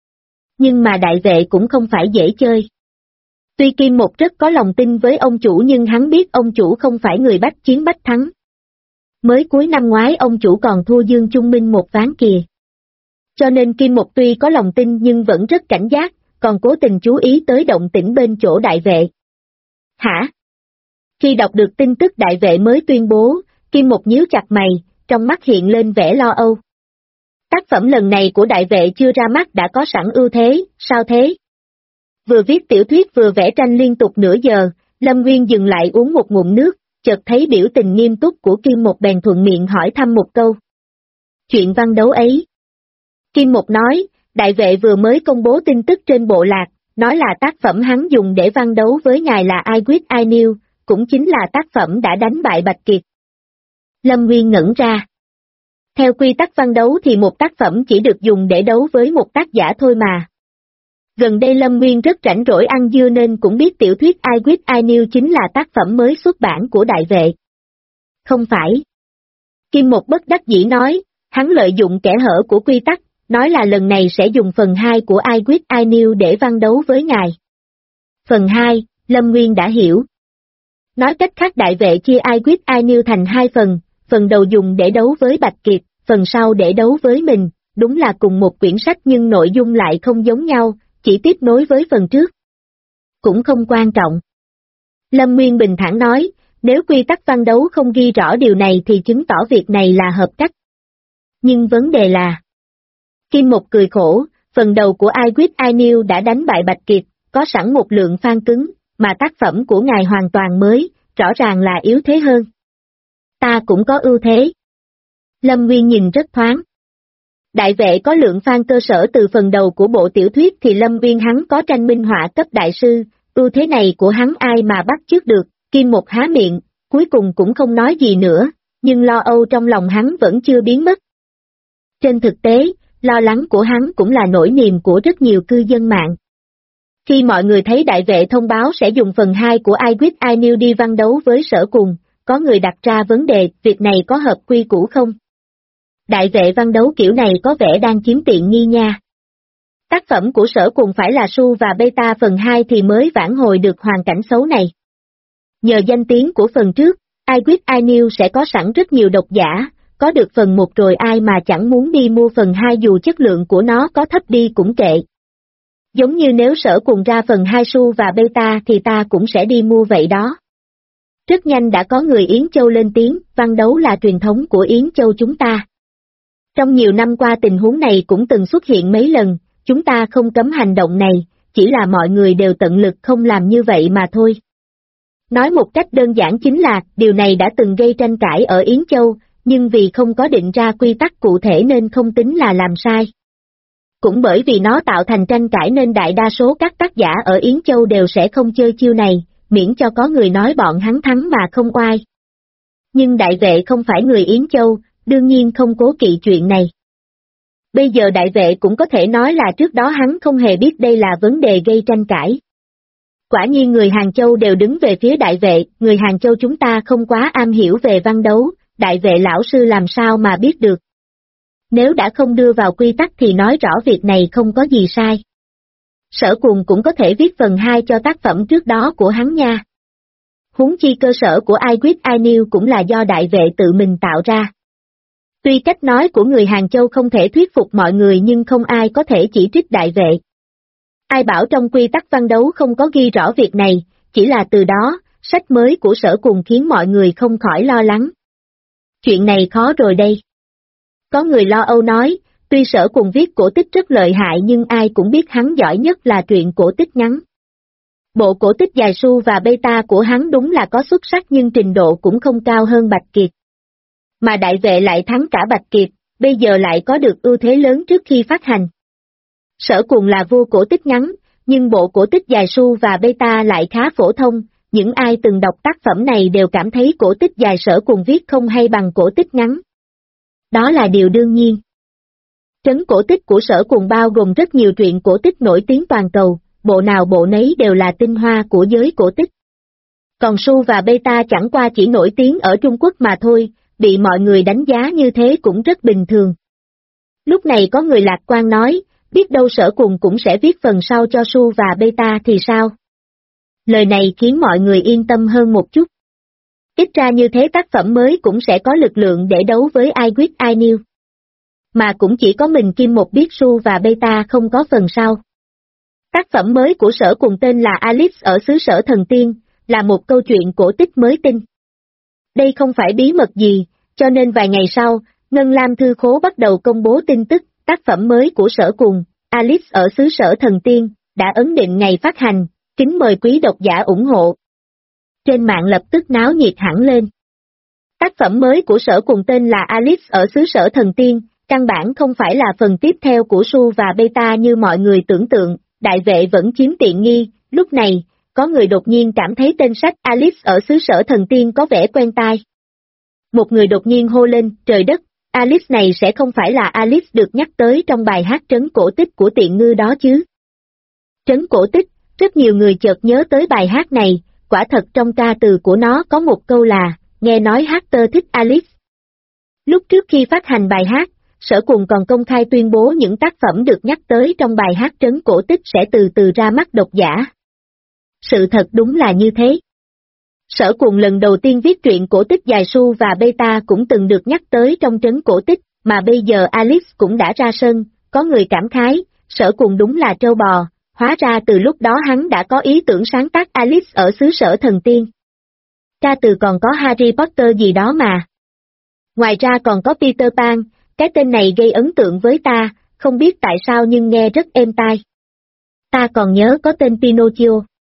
Nhưng mà đại vệ cũng không phải dễ chơi. Tuy Kim Một rất có lòng tin với ông chủ nhưng hắn biết ông chủ không phải người bách chiến bách thắng. Mới cuối năm ngoái ông chủ còn thua Dương Trung Minh một ván kìa. Cho nên Kim Một tuy có lòng tin nhưng vẫn rất cảnh giác, còn cố tình chú ý tới động tĩnh bên chỗ đại vệ. Hả? Khi đọc được tin tức đại vệ mới tuyên bố, Kim Một nhíu chặt mày, trong mắt hiện lên vẻ lo âu. Tác phẩm lần này của đại vệ chưa ra mắt đã có sẵn ưu thế, sao thế? Vừa viết tiểu thuyết vừa vẽ tranh liên tục nửa giờ, Lâm Nguyên dừng lại uống một ngụm nước, chợt thấy biểu tình nghiêm túc của Kim Một bèn thuận miệng hỏi thăm một câu. Chuyện văn đấu ấy. Kim Một nói, đại vệ vừa mới công bố tin tức trên bộ lạc, nói là tác phẩm hắn dùng để văn đấu với ngài là I Quyết I Knew, cũng chính là tác phẩm đã đánh bại Bạch Kiệt. Lâm Nguyên ngẩn ra. Theo quy tắc văn đấu thì một tác phẩm chỉ được dùng để đấu với một tác giả thôi mà. Gần đây Lâm Nguyên rất rảnh rỗi ăn dưa nên cũng biết tiểu thuyết I Quyết I Knew chính là tác phẩm mới xuất bản của đại vệ. Không phải. Kim Một bất đắc dĩ nói, hắn lợi dụng kẽ hở của quy tắc, nói là lần này sẽ dùng phần 2 của I Quyết I Knew để văn đấu với ngài. Phần 2, Lâm Nguyên đã hiểu. Nói cách khác đại vệ chia I Quyết I Knew thành hai phần, phần đầu dùng để đấu với Bạch Kiệt, phần sau để đấu với mình, đúng là cùng một quyển sách nhưng nội dung lại không giống nhau, chỉ tiếp nối với phần trước. Cũng không quan trọng. Lâm Nguyên bình thản nói, nếu quy tắc văn đấu không ghi rõ điều này thì chứng tỏ việc này là hợp cách. Nhưng vấn đề là... Kim Một cười khổ, phần đầu của I Quyết I Knew đã đánh bại Bạch Kiệt, có sẵn một lượng fan cứng, mà tác phẩm của ngài hoàn toàn mới, rõ ràng là yếu thế hơn. Ta cũng có ưu thế. Lâm Nguyên nhìn rất thoáng. Đại vệ có lượng fan cơ sở từ phần đầu của bộ tiểu thuyết thì Lâm Nguyên hắn có tranh minh họa cấp đại sư, ưu thế này của hắn ai mà bắt chước được. Kim Một há miệng, cuối cùng cũng không nói gì nữa, nhưng lo âu trong lòng hắn vẫn chưa biến mất. Trên thực tế, lo lắng của hắn cũng là nỗi niềm của rất nhiều cư dân mạng. Khi mọi người thấy đại vệ thông báo sẽ dùng phần 2 của I Quyết I Knew đi văn đấu với Sở Cùng, có người đặt ra vấn đề, việc này có hợp quy củ không? Đại vệ văn đấu kiểu này có vẻ đang chiếm tiện nghi nha. Tác phẩm của Sở Cùng phải là Su và Beta phần 2 thì mới vãn hồi được hoàn cảnh xấu này. Nhờ danh tiếng của phần trước, I Quyết I Knew sẽ có sẵn rất nhiều độc giả, có được phần 1 rồi ai mà chẳng muốn đi mua phần 2 dù chất lượng của nó có thấp đi cũng kệ. Giống như nếu Sở Cùng ra phần 2 Su và Beta thì ta cũng sẽ đi mua vậy đó. Rất nhanh đã có người Yến Châu lên tiếng, văn đấu là truyền thống của Yến Châu chúng ta. Trong nhiều năm qua tình huống này cũng từng xuất hiện mấy lần, chúng ta không cấm hành động này, chỉ là mọi người đều tận lực không làm như vậy mà thôi. Nói một cách đơn giản chính là, điều này đã từng gây tranh cãi ở Yến Châu, nhưng vì không có định ra quy tắc cụ thể nên không tính là làm sai. Cũng bởi vì nó tạo thành tranh cãi nên đại đa số các tác giả ở Yến Châu đều sẽ không chơi chiêu này, miễn cho có người nói bọn hắn thắng mà không oai. Nhưng đại vệ không phải người Yến Châu, đương nhiên không cố kỵ chuyện này. Bây giờ đại vệ cũng có thể nói là trước đó hắn không hề biết đây là vấn đề gây tranh cãi. Quả nhiên người Hàng Châu đều đứng về phía đại vệ, người Hàng Châu chúng ta không quá am hiểu về văn đấu, đại vệ lão sư làm sao mà biết được. Nếu đã không đưa vào quy tắc thì nói rõ việc này không có gì sai. Sở Cuồng cũng có thể viết phần 2 cho tác phẩm trước đó của hắn nha. Huống chi cơ sở của I Quit I Knew cũng là do đại vệ tự mình tạo ra. Tuy cách nói của người Hàng Châu không thể thuyết phục mọi người nhưng không ai có thể chỉ trích đại vệ. Ai bảo trong quy tắc văn đấu không có ghi rõ việc này, chỉ là từ đó, sách mới của Sở Cuồng khiến mọi người không khỏi lo lắng. Chuyện này khó rồi đây. Có người lo âu nói, tuy Sở Cuồng viết cổ tích rất lợi hại nhưng ai cũng biết hắn giỏi nhất là truyện cổ tích ngắn. Bộ cổ tích dài su và beta của hắn đúng là có xuất sắc nhưng trình độ cũng không cao hơn Bạch Kiệt. Mà đại vệ lại thắng cả Bạch Kiệt, bây giờ lại có được ưu thế lớn trước khi phát hành. Sở Cuồng là vua cổ tích ngắn, nhưng bộ cổ tích dài su và beta lại khá phổ thông, những ai từng đọc tác phẩm này đều cảm thấy cổ tích dài Sở Cuồng viết không hay bằng cổ tích ngắn. Đó là điều đương nhiên. Trấn cổ tích của Sở Cuồng bao gồm rất nhiều truyện cổ tích nổi tiếng toàn cầu, bộ nào bộ nấy đều là tinh hoa của giới cổ tích. Còn su và beta chẳng qua chỉ nổi tiếng ở Trung Quốc mà thôi, bị mọi người đánh giá như thế cũng rất bình thường. Lúc này có người lạc quan nói, biết đâu Sở Cuồng cũng sẽ viết phần sau cho su và beta thì sao? Lời này khiến mọi người yên tâm hơn một chút. Ít ra như thế tác phẩm mới cũng sẽ có lực lượng để đấu với I Quit I Knew. Mà cũng chỉ có mình Kim Một biết su và beta không có phần sau. Tác phẩm mới của Sở Cuồng tên là Alice ở xứ sở thần tiên, là một câu chuyện cổ tích mới tinh. Đây không phải bí mật gì, cho nên vài ngày sau, Ngân Lam Thư Khố bắt đầu công bố tin tức, tác phẩm mới của Sở Cuồng, Alice ở xứ sở thần tiên, đã ấn định ngày phát hành, kính mời quý độc giả ủng hộ. Trên mạng lập tức náo nhiệt hẳn lên. Tác phẩm mới của Sở Cuồng tên là Alice ở xứ sở thần tiên, căn bản không phải là phần tiếp theo của su và beta như mọi người tưởng tượng, đại vệ vẫn chiếm tiện nghi, lúc này, có người đột nhiên cảm thấy tên sách Alice ở xứ sở thần tiên có vẻ quen tai. Một người đột nhiên hô lên, trời đất, Alice này sẽ không phải là Alice được nhắc tới trong bài hát trấn cổ tích của Tiện Ngư đó chứ. Trấn cổ tích, rất nhiều người chợt nhớ tới bài hát này, quả thật trong ca từ của nó có một câu là, nghe nói Hatter thích Alice. Lúc trước khi phát hành bài hát, Sở Cuồng còn công khai tuyên bố những tác phẩm được nhắc tới trong bài hát trấn cổ tích sẽ từ từ ra mắt độc giả. Sự thật đúng là như thế. Sở Cuồng lần đầu tiên viết truyện cổ tích dài su và beta cũng từng được nhắc tới trong trấn cổ tích, mà bây giờ Alice cũng đã ra sân, có người cảm khái, Sở Cuồng đúng là trâu bò, hóa ra từ lúc đó hắn đã có ý tưởng sáng tác Alice ở xứ sở thần tiên. Ca từ còn có Harry Potter gì đó mà. Ngoài ra còn có Peter Pan, cái tên này gây ấn tượng với ta, không biết tại sao nhưng nghe rất êm tai. Ta còn nhớ có tên Pinocchio.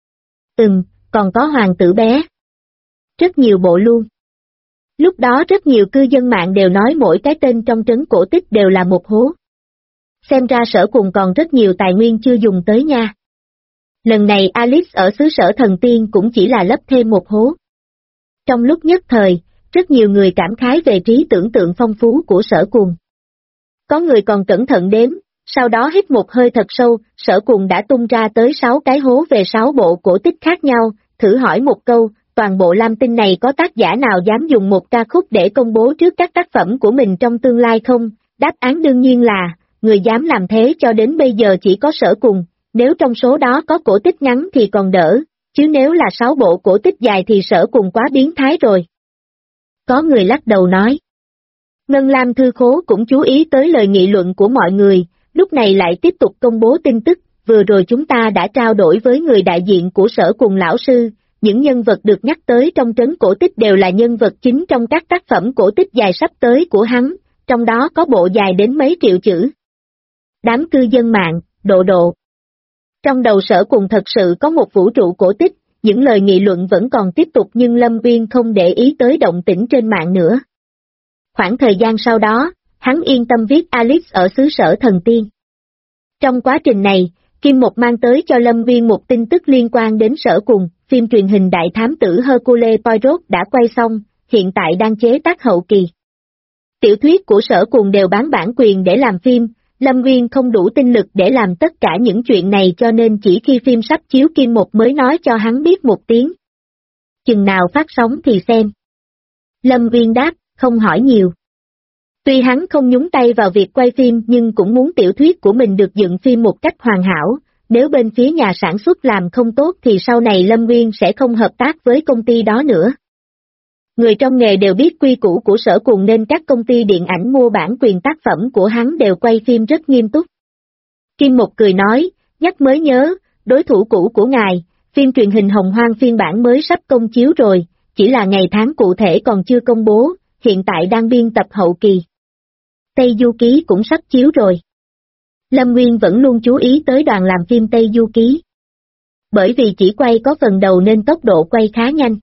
Còn có Hoàng tử bé. Rất nhiều bộ luôn. Lúc đó rất nhiều cư dân mạng đều nói mỗi cái tên trong trấn cổ tích đều là một hố. Xem ra Sở Cuồng còn rất nhiều tài nguyên chưa dùng tới nha. Lần này Alice ở xứ sở thần tiên cũng chỉ là lấp thêm một hố. Trong lúc nhất thời, rất nhiều người cảm khái về trí tưởng tượng phong phú của Sở Cuồng. Có người còn cẩn thận đếm, sau đó hít một hơi thật sâu, Sở Cuồng đã tung ra tới 6 cái hố về 6 bộ cổ tích khác nhau, thử hỏi một câu, toàn bộ Lam Tinh này có tác giả nào dám dùng một ca khúc để công bố trước các tác phẩm của mình trong tương lai không? Đáp án đương nhiên là, người dám làm thế cho đến bây giờ chỉ có Sở Cuồng, nếu trong số đó có cổ tích ngắn thì còn đỡ, chứ nếu là 6 bộ cổ tích dài thì Sở Cuồng quá biến thái rồi. Có người lắc đầu nói. Ngân Lam Thư Khố cũng chú ý tới lời nghị luận của mọi người, lúc này lại tiếp tục công bố tin tức, vừa rồi chúng ta đã trao đổi với người đại diện của Sở Cuồng lão sư, những nhân vật được nhắc tới trong trấn cổ tích đều là nhân vật chính trong các tác phẩm cổ tích dài sắp tới của hắn, trong đó có bộ dài đến mấy triệu chữ. Đám cư dân mạng, độ. Trong đầu Sở Cuồng thật sự có một vũ trụ cổ tích, những lời nghị luận vẫn còn tiếp tục nhưng Lâm Uyên không để ý tới động tĩnh trên mạng nữa. Khoảng thời gian sau đó, hắn yên tâm viết Alice ở xứ sở thần tiên. Trong quá trình này, Kim Một mang tới cho Lâm Uyên một tin tức liên quan đến Sở Cuồng, phim truyền hình đại thám tử Hercule Poirot đã quay xong, hiện tại đang chế tác hậu kỳ. Tiểu thuyết của Sở Cuồng đều bán bản quyền để làm phim, Lâm Nguyên không đủ tinh lực để làm tất cả những chuyện này cho nên chỉ khi phim sắp chiếu Kim Một mới nói cho hắn biết một tiếng. Chừng nào phát sóng thì xem. Lâm Nguyên đáp, không hỏi nhiều. Tuy hắn không nhúng tay vào việc quay phim nhưng cũng muốn tiểu thuyết của mình được dựng phim một cách hoàn hảo, nếu bên phía nhà sản xuất làm không tốt thì sau này Lâm Nguyên sẽ không hợp tác với công ty đó nữa. Người trong nghề đều biết quy củ của Sở Cuồng nên các công ty điện ảnh mua bản quyền tác phẩm của hắn đều quay phim rất nghiêm túc. Kim Một cười nói, nhắc mới nhớ, đối thủ cũ của ngài, phim truyền hình Hồng Hoang phiên bản mới sắp công chiếu rồi, chỉ là ngày tháng cụ thể còn chưa công bố, hiện tại đang biên tập hậu kỳ. Tây Du Ký cũng sắp chiếu rồi. Lâm Nguyên vẫn luôn chú ý tới đoàn làm phim Tây Du Ký. Bởi vì chỉ quay có phần đầu nên tốc độ quay khá nhanh.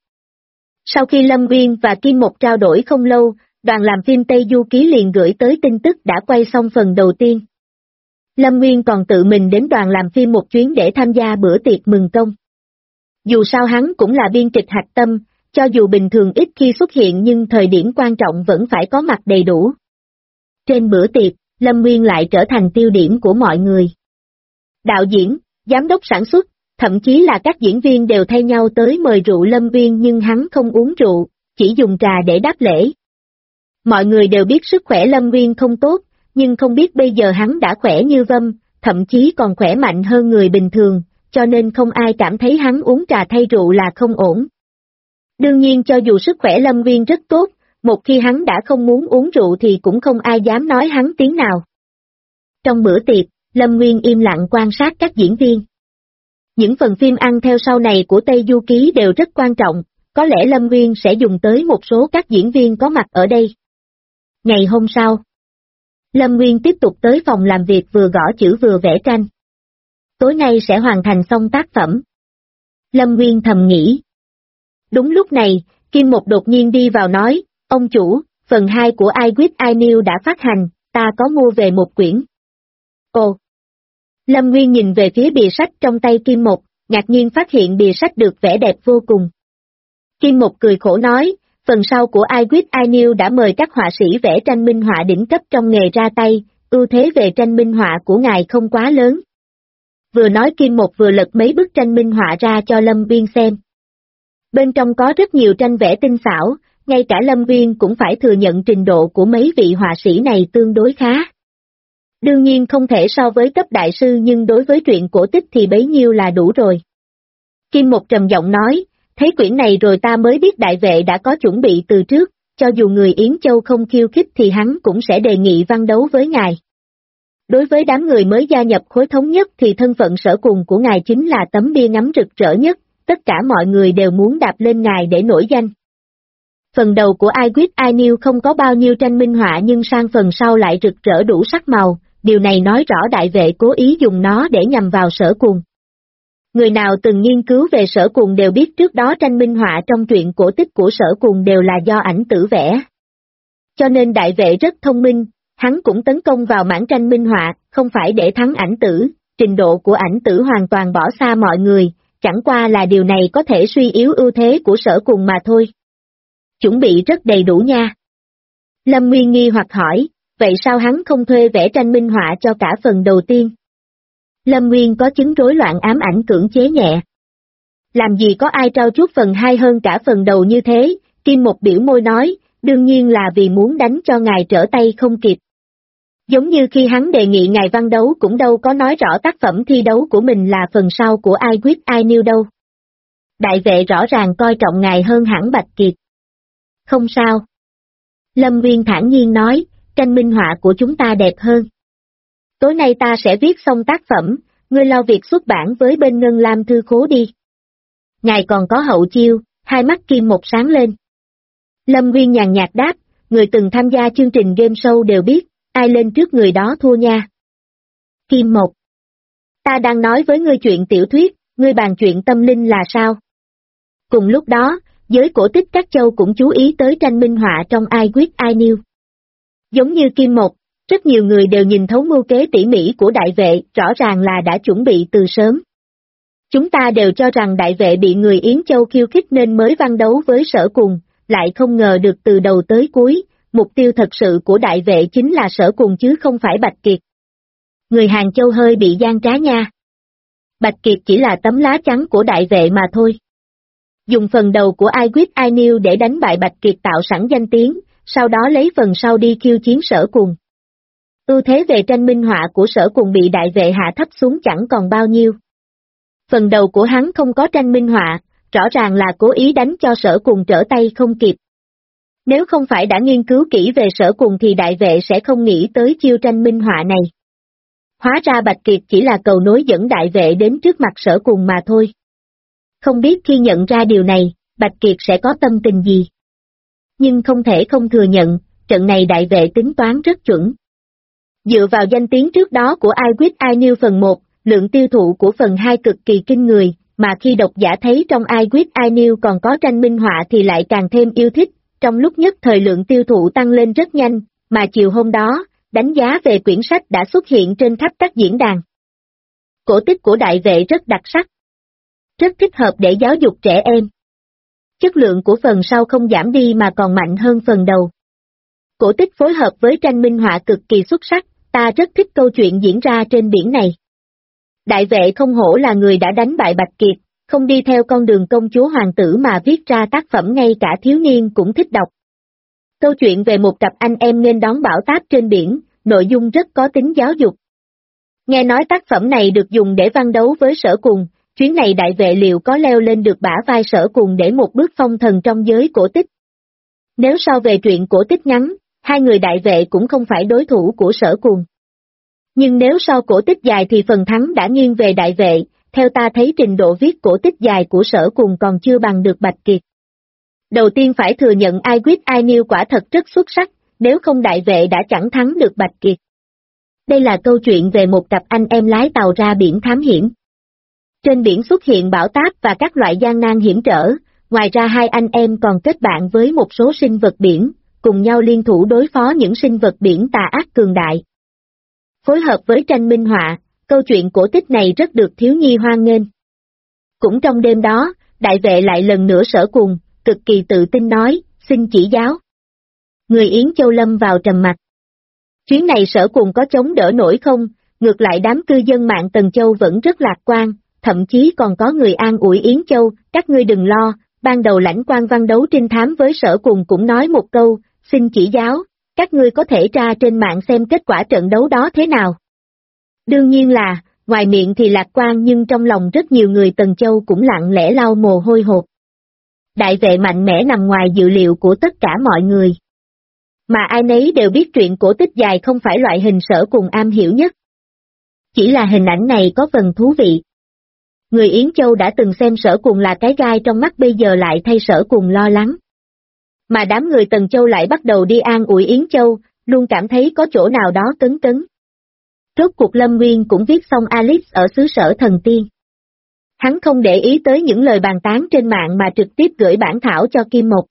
Sau khi Lâm Nguyên và Kim Một trao đổi không lâu, đoàn làm phim Tây Du Ký liền gửi tới tin tức đã quay xong phần đầu tiên. Lâm Nguyên còn tự mình đến đoàn làm phim một chuyến để tham gia bữa tiệc mừng công. Dù sao hắn cũng là biên kịch hạch tâm, cho dù bình thường ít khi xuất hiện nhưng thời điểm quan trọng vẫn phải có mặt đầy đủ. Trên bữa tiệc, Lâm Nguyên lại trở thành tiêu điểm của mọi người. Đạo diễn, giám đốc sản xuất, thậm chí là các diễn viên đều thay nhau tới mời rượu Lâm Nguyên nhưng hắn không uống rượu, chỉ dùng trà để đáp lễ. Mọi người đều biết sức khỏe Lâm Nguyên không tốt, nhưng không biết bây giờ hắn đã khỏe như vâm, thậm chí còn khỏe mạnh hơn người bình thường, cho nên không ai cảm thấy hắn uống trà thay rượu là không ổn. Đương nhiên cho dù sức khỏe Lâm Nguyên rất tốt, một khi hắn đã không muốn uống rượu thì cũng không ai dám nói hắn tiếng nào. Trong bữa tiệc, Lâm Nguyên im lặng quan sát các diễn viên. Những phần phim ăn theo sau này của Tây Du Ký đều rất quan trọng, có lẽ Lâm Nguyên sẽ dùng tới một số các diễn viên có mặt ở đây. Ngày hôm sau, Lâm Nguyên tiếp tục tới phòng làm việc vừa gõ chữ vừa vẽ tranh. Tối nay sẽ hoàn thành xong tác phẩm. Lâm Nguyên thầm nghĩ. Đúng lúc này, Kim Một đột nhiên đi vào nói, ông chủ, phần 2 của I Quit I Knew đã phát hành, ta có mua về một quyển. Ồ! Lâm Nguyên nhìn về phía bìa sách trong tay Kim Một, ngạc nhiên phát hiện bìa sách được vẽ đẹp vô cùng. Kim Một cười khổ nói, phần sau của I Quit I Knew đã mời các họa sĩ vẽ tranh minh họa đỉnh cấp trong nghề ra tay, ưu thế về tranh minh họa của ngài không quá lớn. Vừa nói Kim Một vừa lật mấy bức tranh minh họa ra cho Lâm Nguyên xem. Bên trong có rất nhiều tranh vẽ tinh xảo, ngay cả Lâm Nguyên cũng phải thừa nhận trình độ của mấy vị họa sĩ này tương đối khá. Đương nhiên không thể so với cấp đại sư nhưng đối với truyện cổ tích thì bấy nhiêu là đủ rồi. Kim Một trầm giọng nói, thấy quyển này rồi ta mới biết đại vệ đã có chuẩn bị từ trước, cho dù người Yến Châu không khiêu khích thì hắn cũng sẽ đề nghị văn đấu với ngài. Đối với đám người mới gia nhập khối thống nhất thì thân phận Sở Cuồng của ngài chính là tấm bia ngắm rực rỡ nhất, tất cả mọi người đều muốn đạp lên ngài để nổi danh. Phần đầu của I Quit I Knew không có bao nhiêu tranh minh họa nhưng sang phần sau lại rực rỡ đủ sắc màu, điều này nói rõ đại vệ cố ý dùng nó để nhằm vào Sở Cuồng. Người nào từng nghiên cứu về Sở Cuồng đều biết trước đó tranh minh họa trong truyện cổ tích của Sở Cuồng đều là do ảnh tử vẽ. Cho nên đại vệ rất thông minh, hắn cũng tấn công vào mảng tranh minh họa, không phải để thắng ảnh tử, trình độ của ảnh tử hoàn toàn bỏ xa mọi người, chẳng qua là điều này có thể suy yếu ưu thế của Sở Cuồng mà thôi. Chuẩn bị rất đầy đủ nha. Lâm Nguyên nghi hoặc hỏi, vậy sao hắn không thuê vẽ tranh minh họa cho cả phần đầu tiên? Lâm Nguyên có chứng rối loạn ám ảnh cưỡng chế nhẹ. Làm gì có ai trau chuốt phần 2 hơn cả phần đầu như thế, Kim Một biểu môi nói, đương nhiên là vì muốn đánh cho ngài trở tay không kịp. Giống như khi hắn đề nghị ngài văn đấu cũng đâu có nói rõ tác phẩm thi đấu của mình là phần sau của I Quit I Knew đâu. Đại vệ rõ ràng coi trọng ngài hơn hẳn Bạch Kiệt. Không sao. Lâm Nguyên thản nhiên nói, tranh minh họa của chúng ta đẹp hơn. Tối nay ta sẽ viết xong tác phẩm, ngươi lo việc xuất bản với bên Ngân Lam Thư Khố đi. Ngài còn có hậu chiêu, hai mắt Kim Một sáng lên. Lâm Nguyên nhàn nhạt đáp, người từng tham gia chương trình game show đều biết, ai lên trước người đó thua nha. Kim Một. Ta đang nói với ngươi chuyện tiểu thuyết, ngươi bàn chuyện tâm linh là sao? Cùng lúc đó, giới cổ tích các châu cũng chú ý tới tranh minh họa trong I Quit I Knew. Giống như Kim Một, rất nhiều người đều nhìn thấu mưu kế tỉ mỉ của đại vệ, rõ ràng là đã chuẩn bị từ sớm. Chúng ta đều cho rằng đại vệ bị người Yến Châu khiêu khích nên mới văn đấu với Sở Cuồng, lại không ngờ được từ đầu tới cuối, mục tiêu thật sự của đại vệ chính là Sở Cuồng chứ không phải Bạch Kiệt. Người Hàng Châu hơi bị gian trá nha. Bạch Kiệt chỉ là tấm lá chắn của đại vệ mà thôi. Dùng phần đầu của I Quit I Knew để đánh bại Bạch Kiệt tạo sẵn danh tiếng, sau đó lấy phần sau đi khiêu chiến Sở Cùng. Ưu thế về tranh minh họa của Sở Cùng bị đại vệ hạ thấp xuống chẳng còn bao nhiêu. Phần đầu của hắn không có tranh minh họa, rõ ràng là cố ý đánh cho Sở Cùng trở tay không kịp. Nếu không phải đã nghiên cứu kỹ về Sở Cùng thì đại vệ sẽ không nghĩ tới chiêu tranh minh họa này. Hóa ra Bạch Kiệt chỉ là cầu nối dẫn đại vệ đến trước mặt Sở Cùng mà thôi. Không biết khi nhận ra điều này, Bạch Kiệt sẽ có tâm tình gì. Nhưng không thể không thừa nhận, trận này đại vệ tính toán rất chuẩn. Dựa vào danh tiếng trước đó của I Quit I Knew phần 1, lượng tiêu thụ của phần 2 cực kỳ kinh người, mà khi độc giả thấy trong I Quit I Knew còn có tranh minh họa thì lại càng thêm yêu thích, trong lúc nhất thời lượng tiêu thụ tăng lên rất nhanh, mà chiều hôm đó, đánh giá về quyển sách đã xuất hiện trên khắp các diễn đàn. Cổ tích của đại vệ rất đặc sắc, rất thích hợp để giáo dục trẻ em. Chất lượng của phần sau không giảm đi mà còn mạnh hơn phần đầu. Cổ tích phối hợp với tranh minh họa cực kỳ xuất sắc, ta rất thích câu chuyện diễn ra trên biển này. Đại vệ không hổ là người đã đánh bại Bạch Kiệt, không đi theo con đường công chúa hoàng tử mà viết ra tác phẩm ngay cả thiếu niên cũng thích đọc. Câu chuyện về một cặp anh em nghênh đón bão táp trên biển, nội dung rất có tính giáo dục. Nghe nói tác phẩm này được dùng để văn đấu với Sở Cùng, chuyến này đại vệ liệu có leo lên được bả vai Sở Cùng để một bước phong thần trong giới cổ tích. Nếu so về truyện cổ tích ngắn, hai người đại vệ cũng không phải đối thủ của Sở Cùng. Nhưng nếu so cổ tích dài thì phần thắng đã nghiêng về đại vệ, theo ta thấy trình độ viết cổ tích dài của Sở Cùng còn chưa bằng được Bạch Kiệt. Đầu tiên phải thừa nhận I Quit I Knew quả thật rất xuất sắc, nếu không đại vệ đã chẳng thắng được Bạch Kiệt. Đây là câu chuyện về một cặp anh em lái tàu ra biển thám hiểm. Trên biển xuất hiện bão táp và các loại gian nan hiểm trở, ngoài ra hai anh em còn kết bạn với một số sinh vật biển, cùng nhau liên thủ đối phó những sinh vật biển tà ác cường đại. Phối hợp với tranh minh họa, câu chuyện cổ tích này rất được thiếu nhi hoan nghênh. Cũng trong đêm đó, đại vệ lại lần nữa Sở Cùng, cực kỳ tự tin nói, xin chỉ giáo. Người Yến Châu lâm vào trầm mặc. Chuyến này Sở Cùng có chống đỡ nổi không, ngược lại đám cư dân mạng Tần Châu vẫn rất lạc quan, thậm chí còn có người an ủi Yến Châu, các ngươi đừng lo, ban đầu lãnh quan văn đấu trinh thám với Sở Cùng cũng nói một câu, xin chỉ giáo, các ngươi có thể tra trên mạng xem kết quả trận đấu đó thế nào. Đương nhiên là, ngoài miệng thì lạc quan nhưng trong lòng rất nhiều người Tần Châu cũng lặng lẽ lau mồ hôi hột. Đại vệ mạnh mẽ nằm ngoài dự liệu của tất cả mọi người. Mà ai nấy đều biết truyện cổ tích dài không phải loại hình Sở Cùng am hiểu nhất. Chỉ là hình ảnh này có phần thú vị. Người Yến Châu đã từng xem Sở Cùng là cái gai trong mắt bây giờ lại thay Sở Cùng lo lắng. Mà đám người Tần Châu lại bắt đầu đi an ủi Yến Châu, luôn cảm thấy có chỗ nào đó cấn cấn. Rốt cuộc Lâm Nguyên cũng viết xong Alice ở xứ Sở Thần Tiên. Hắn không để ý tới những lời bàn tán trên mạng mà trực tiếp gửi bản thảo cho Kim Mộc.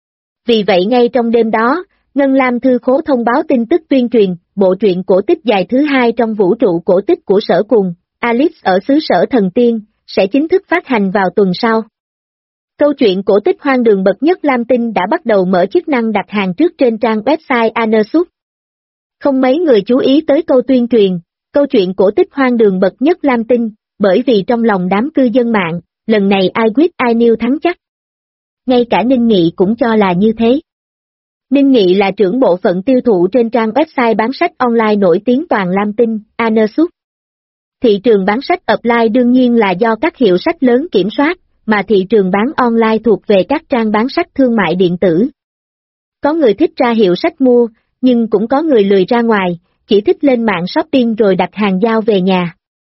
Vì vậy ngay trong đêm đó, Ngân Lam Thư Khố thông báo tin tức tuyên truyền, bộ truyện cổ tích dài thứ 2 trong vũ trụ cổ tích của Sở Cùng, Alice ở xứ Sở Thần Tiên, sẽ chính thức phát hành vào tuần sau. Câu chuyện cổ tích hoang đường bậc nhất Lam Tinh đã bắt đầu mở chức năng đặt hàng trước trên trang website Anersup. Không mấy người chú ý tới câu tuyên truyền, câu chuyện cổ tích hoang đường bậc nhất Lam Tinh, bởi vì trong lòng đám cư dân mạng, lần này I Quit I Knew thắng chắc. Ngay cả Ninh Nghị cũng cho là như thế. Ninh Nghị là trưởng bộ phận tiêu thụ trên trang website bán sách online nổi tiếng toàn Lam Tinh, Anersup. Thị trường bán sách offline đương nhiên là do các hiệu sách lớn kiểm soát, mà thị trường bán online thuộc về các trang bán sách thương mại điện tử. Có người thích ra hiệu sách mua, nhưng cũng có người lười ra ngoài, chỉ thích lên mạng shopping rồi đặt hàng giao về nhà.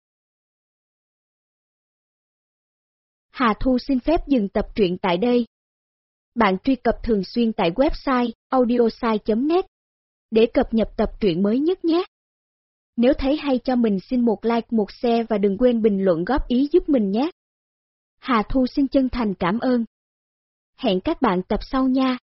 Hà Thu xin phép dừng tập truyện tại đây. Bạn truy cập thường xuyên tại website audiosai.net để cập nhật tập truyện mới nhất nhé. Nếu thấy hay cho mình xin một like, một share và đừng quên bình luận góp ý giúp mình nhé. Hà Thu xin chân thành cảm ơn. Hẹn các bạn tập sau nha.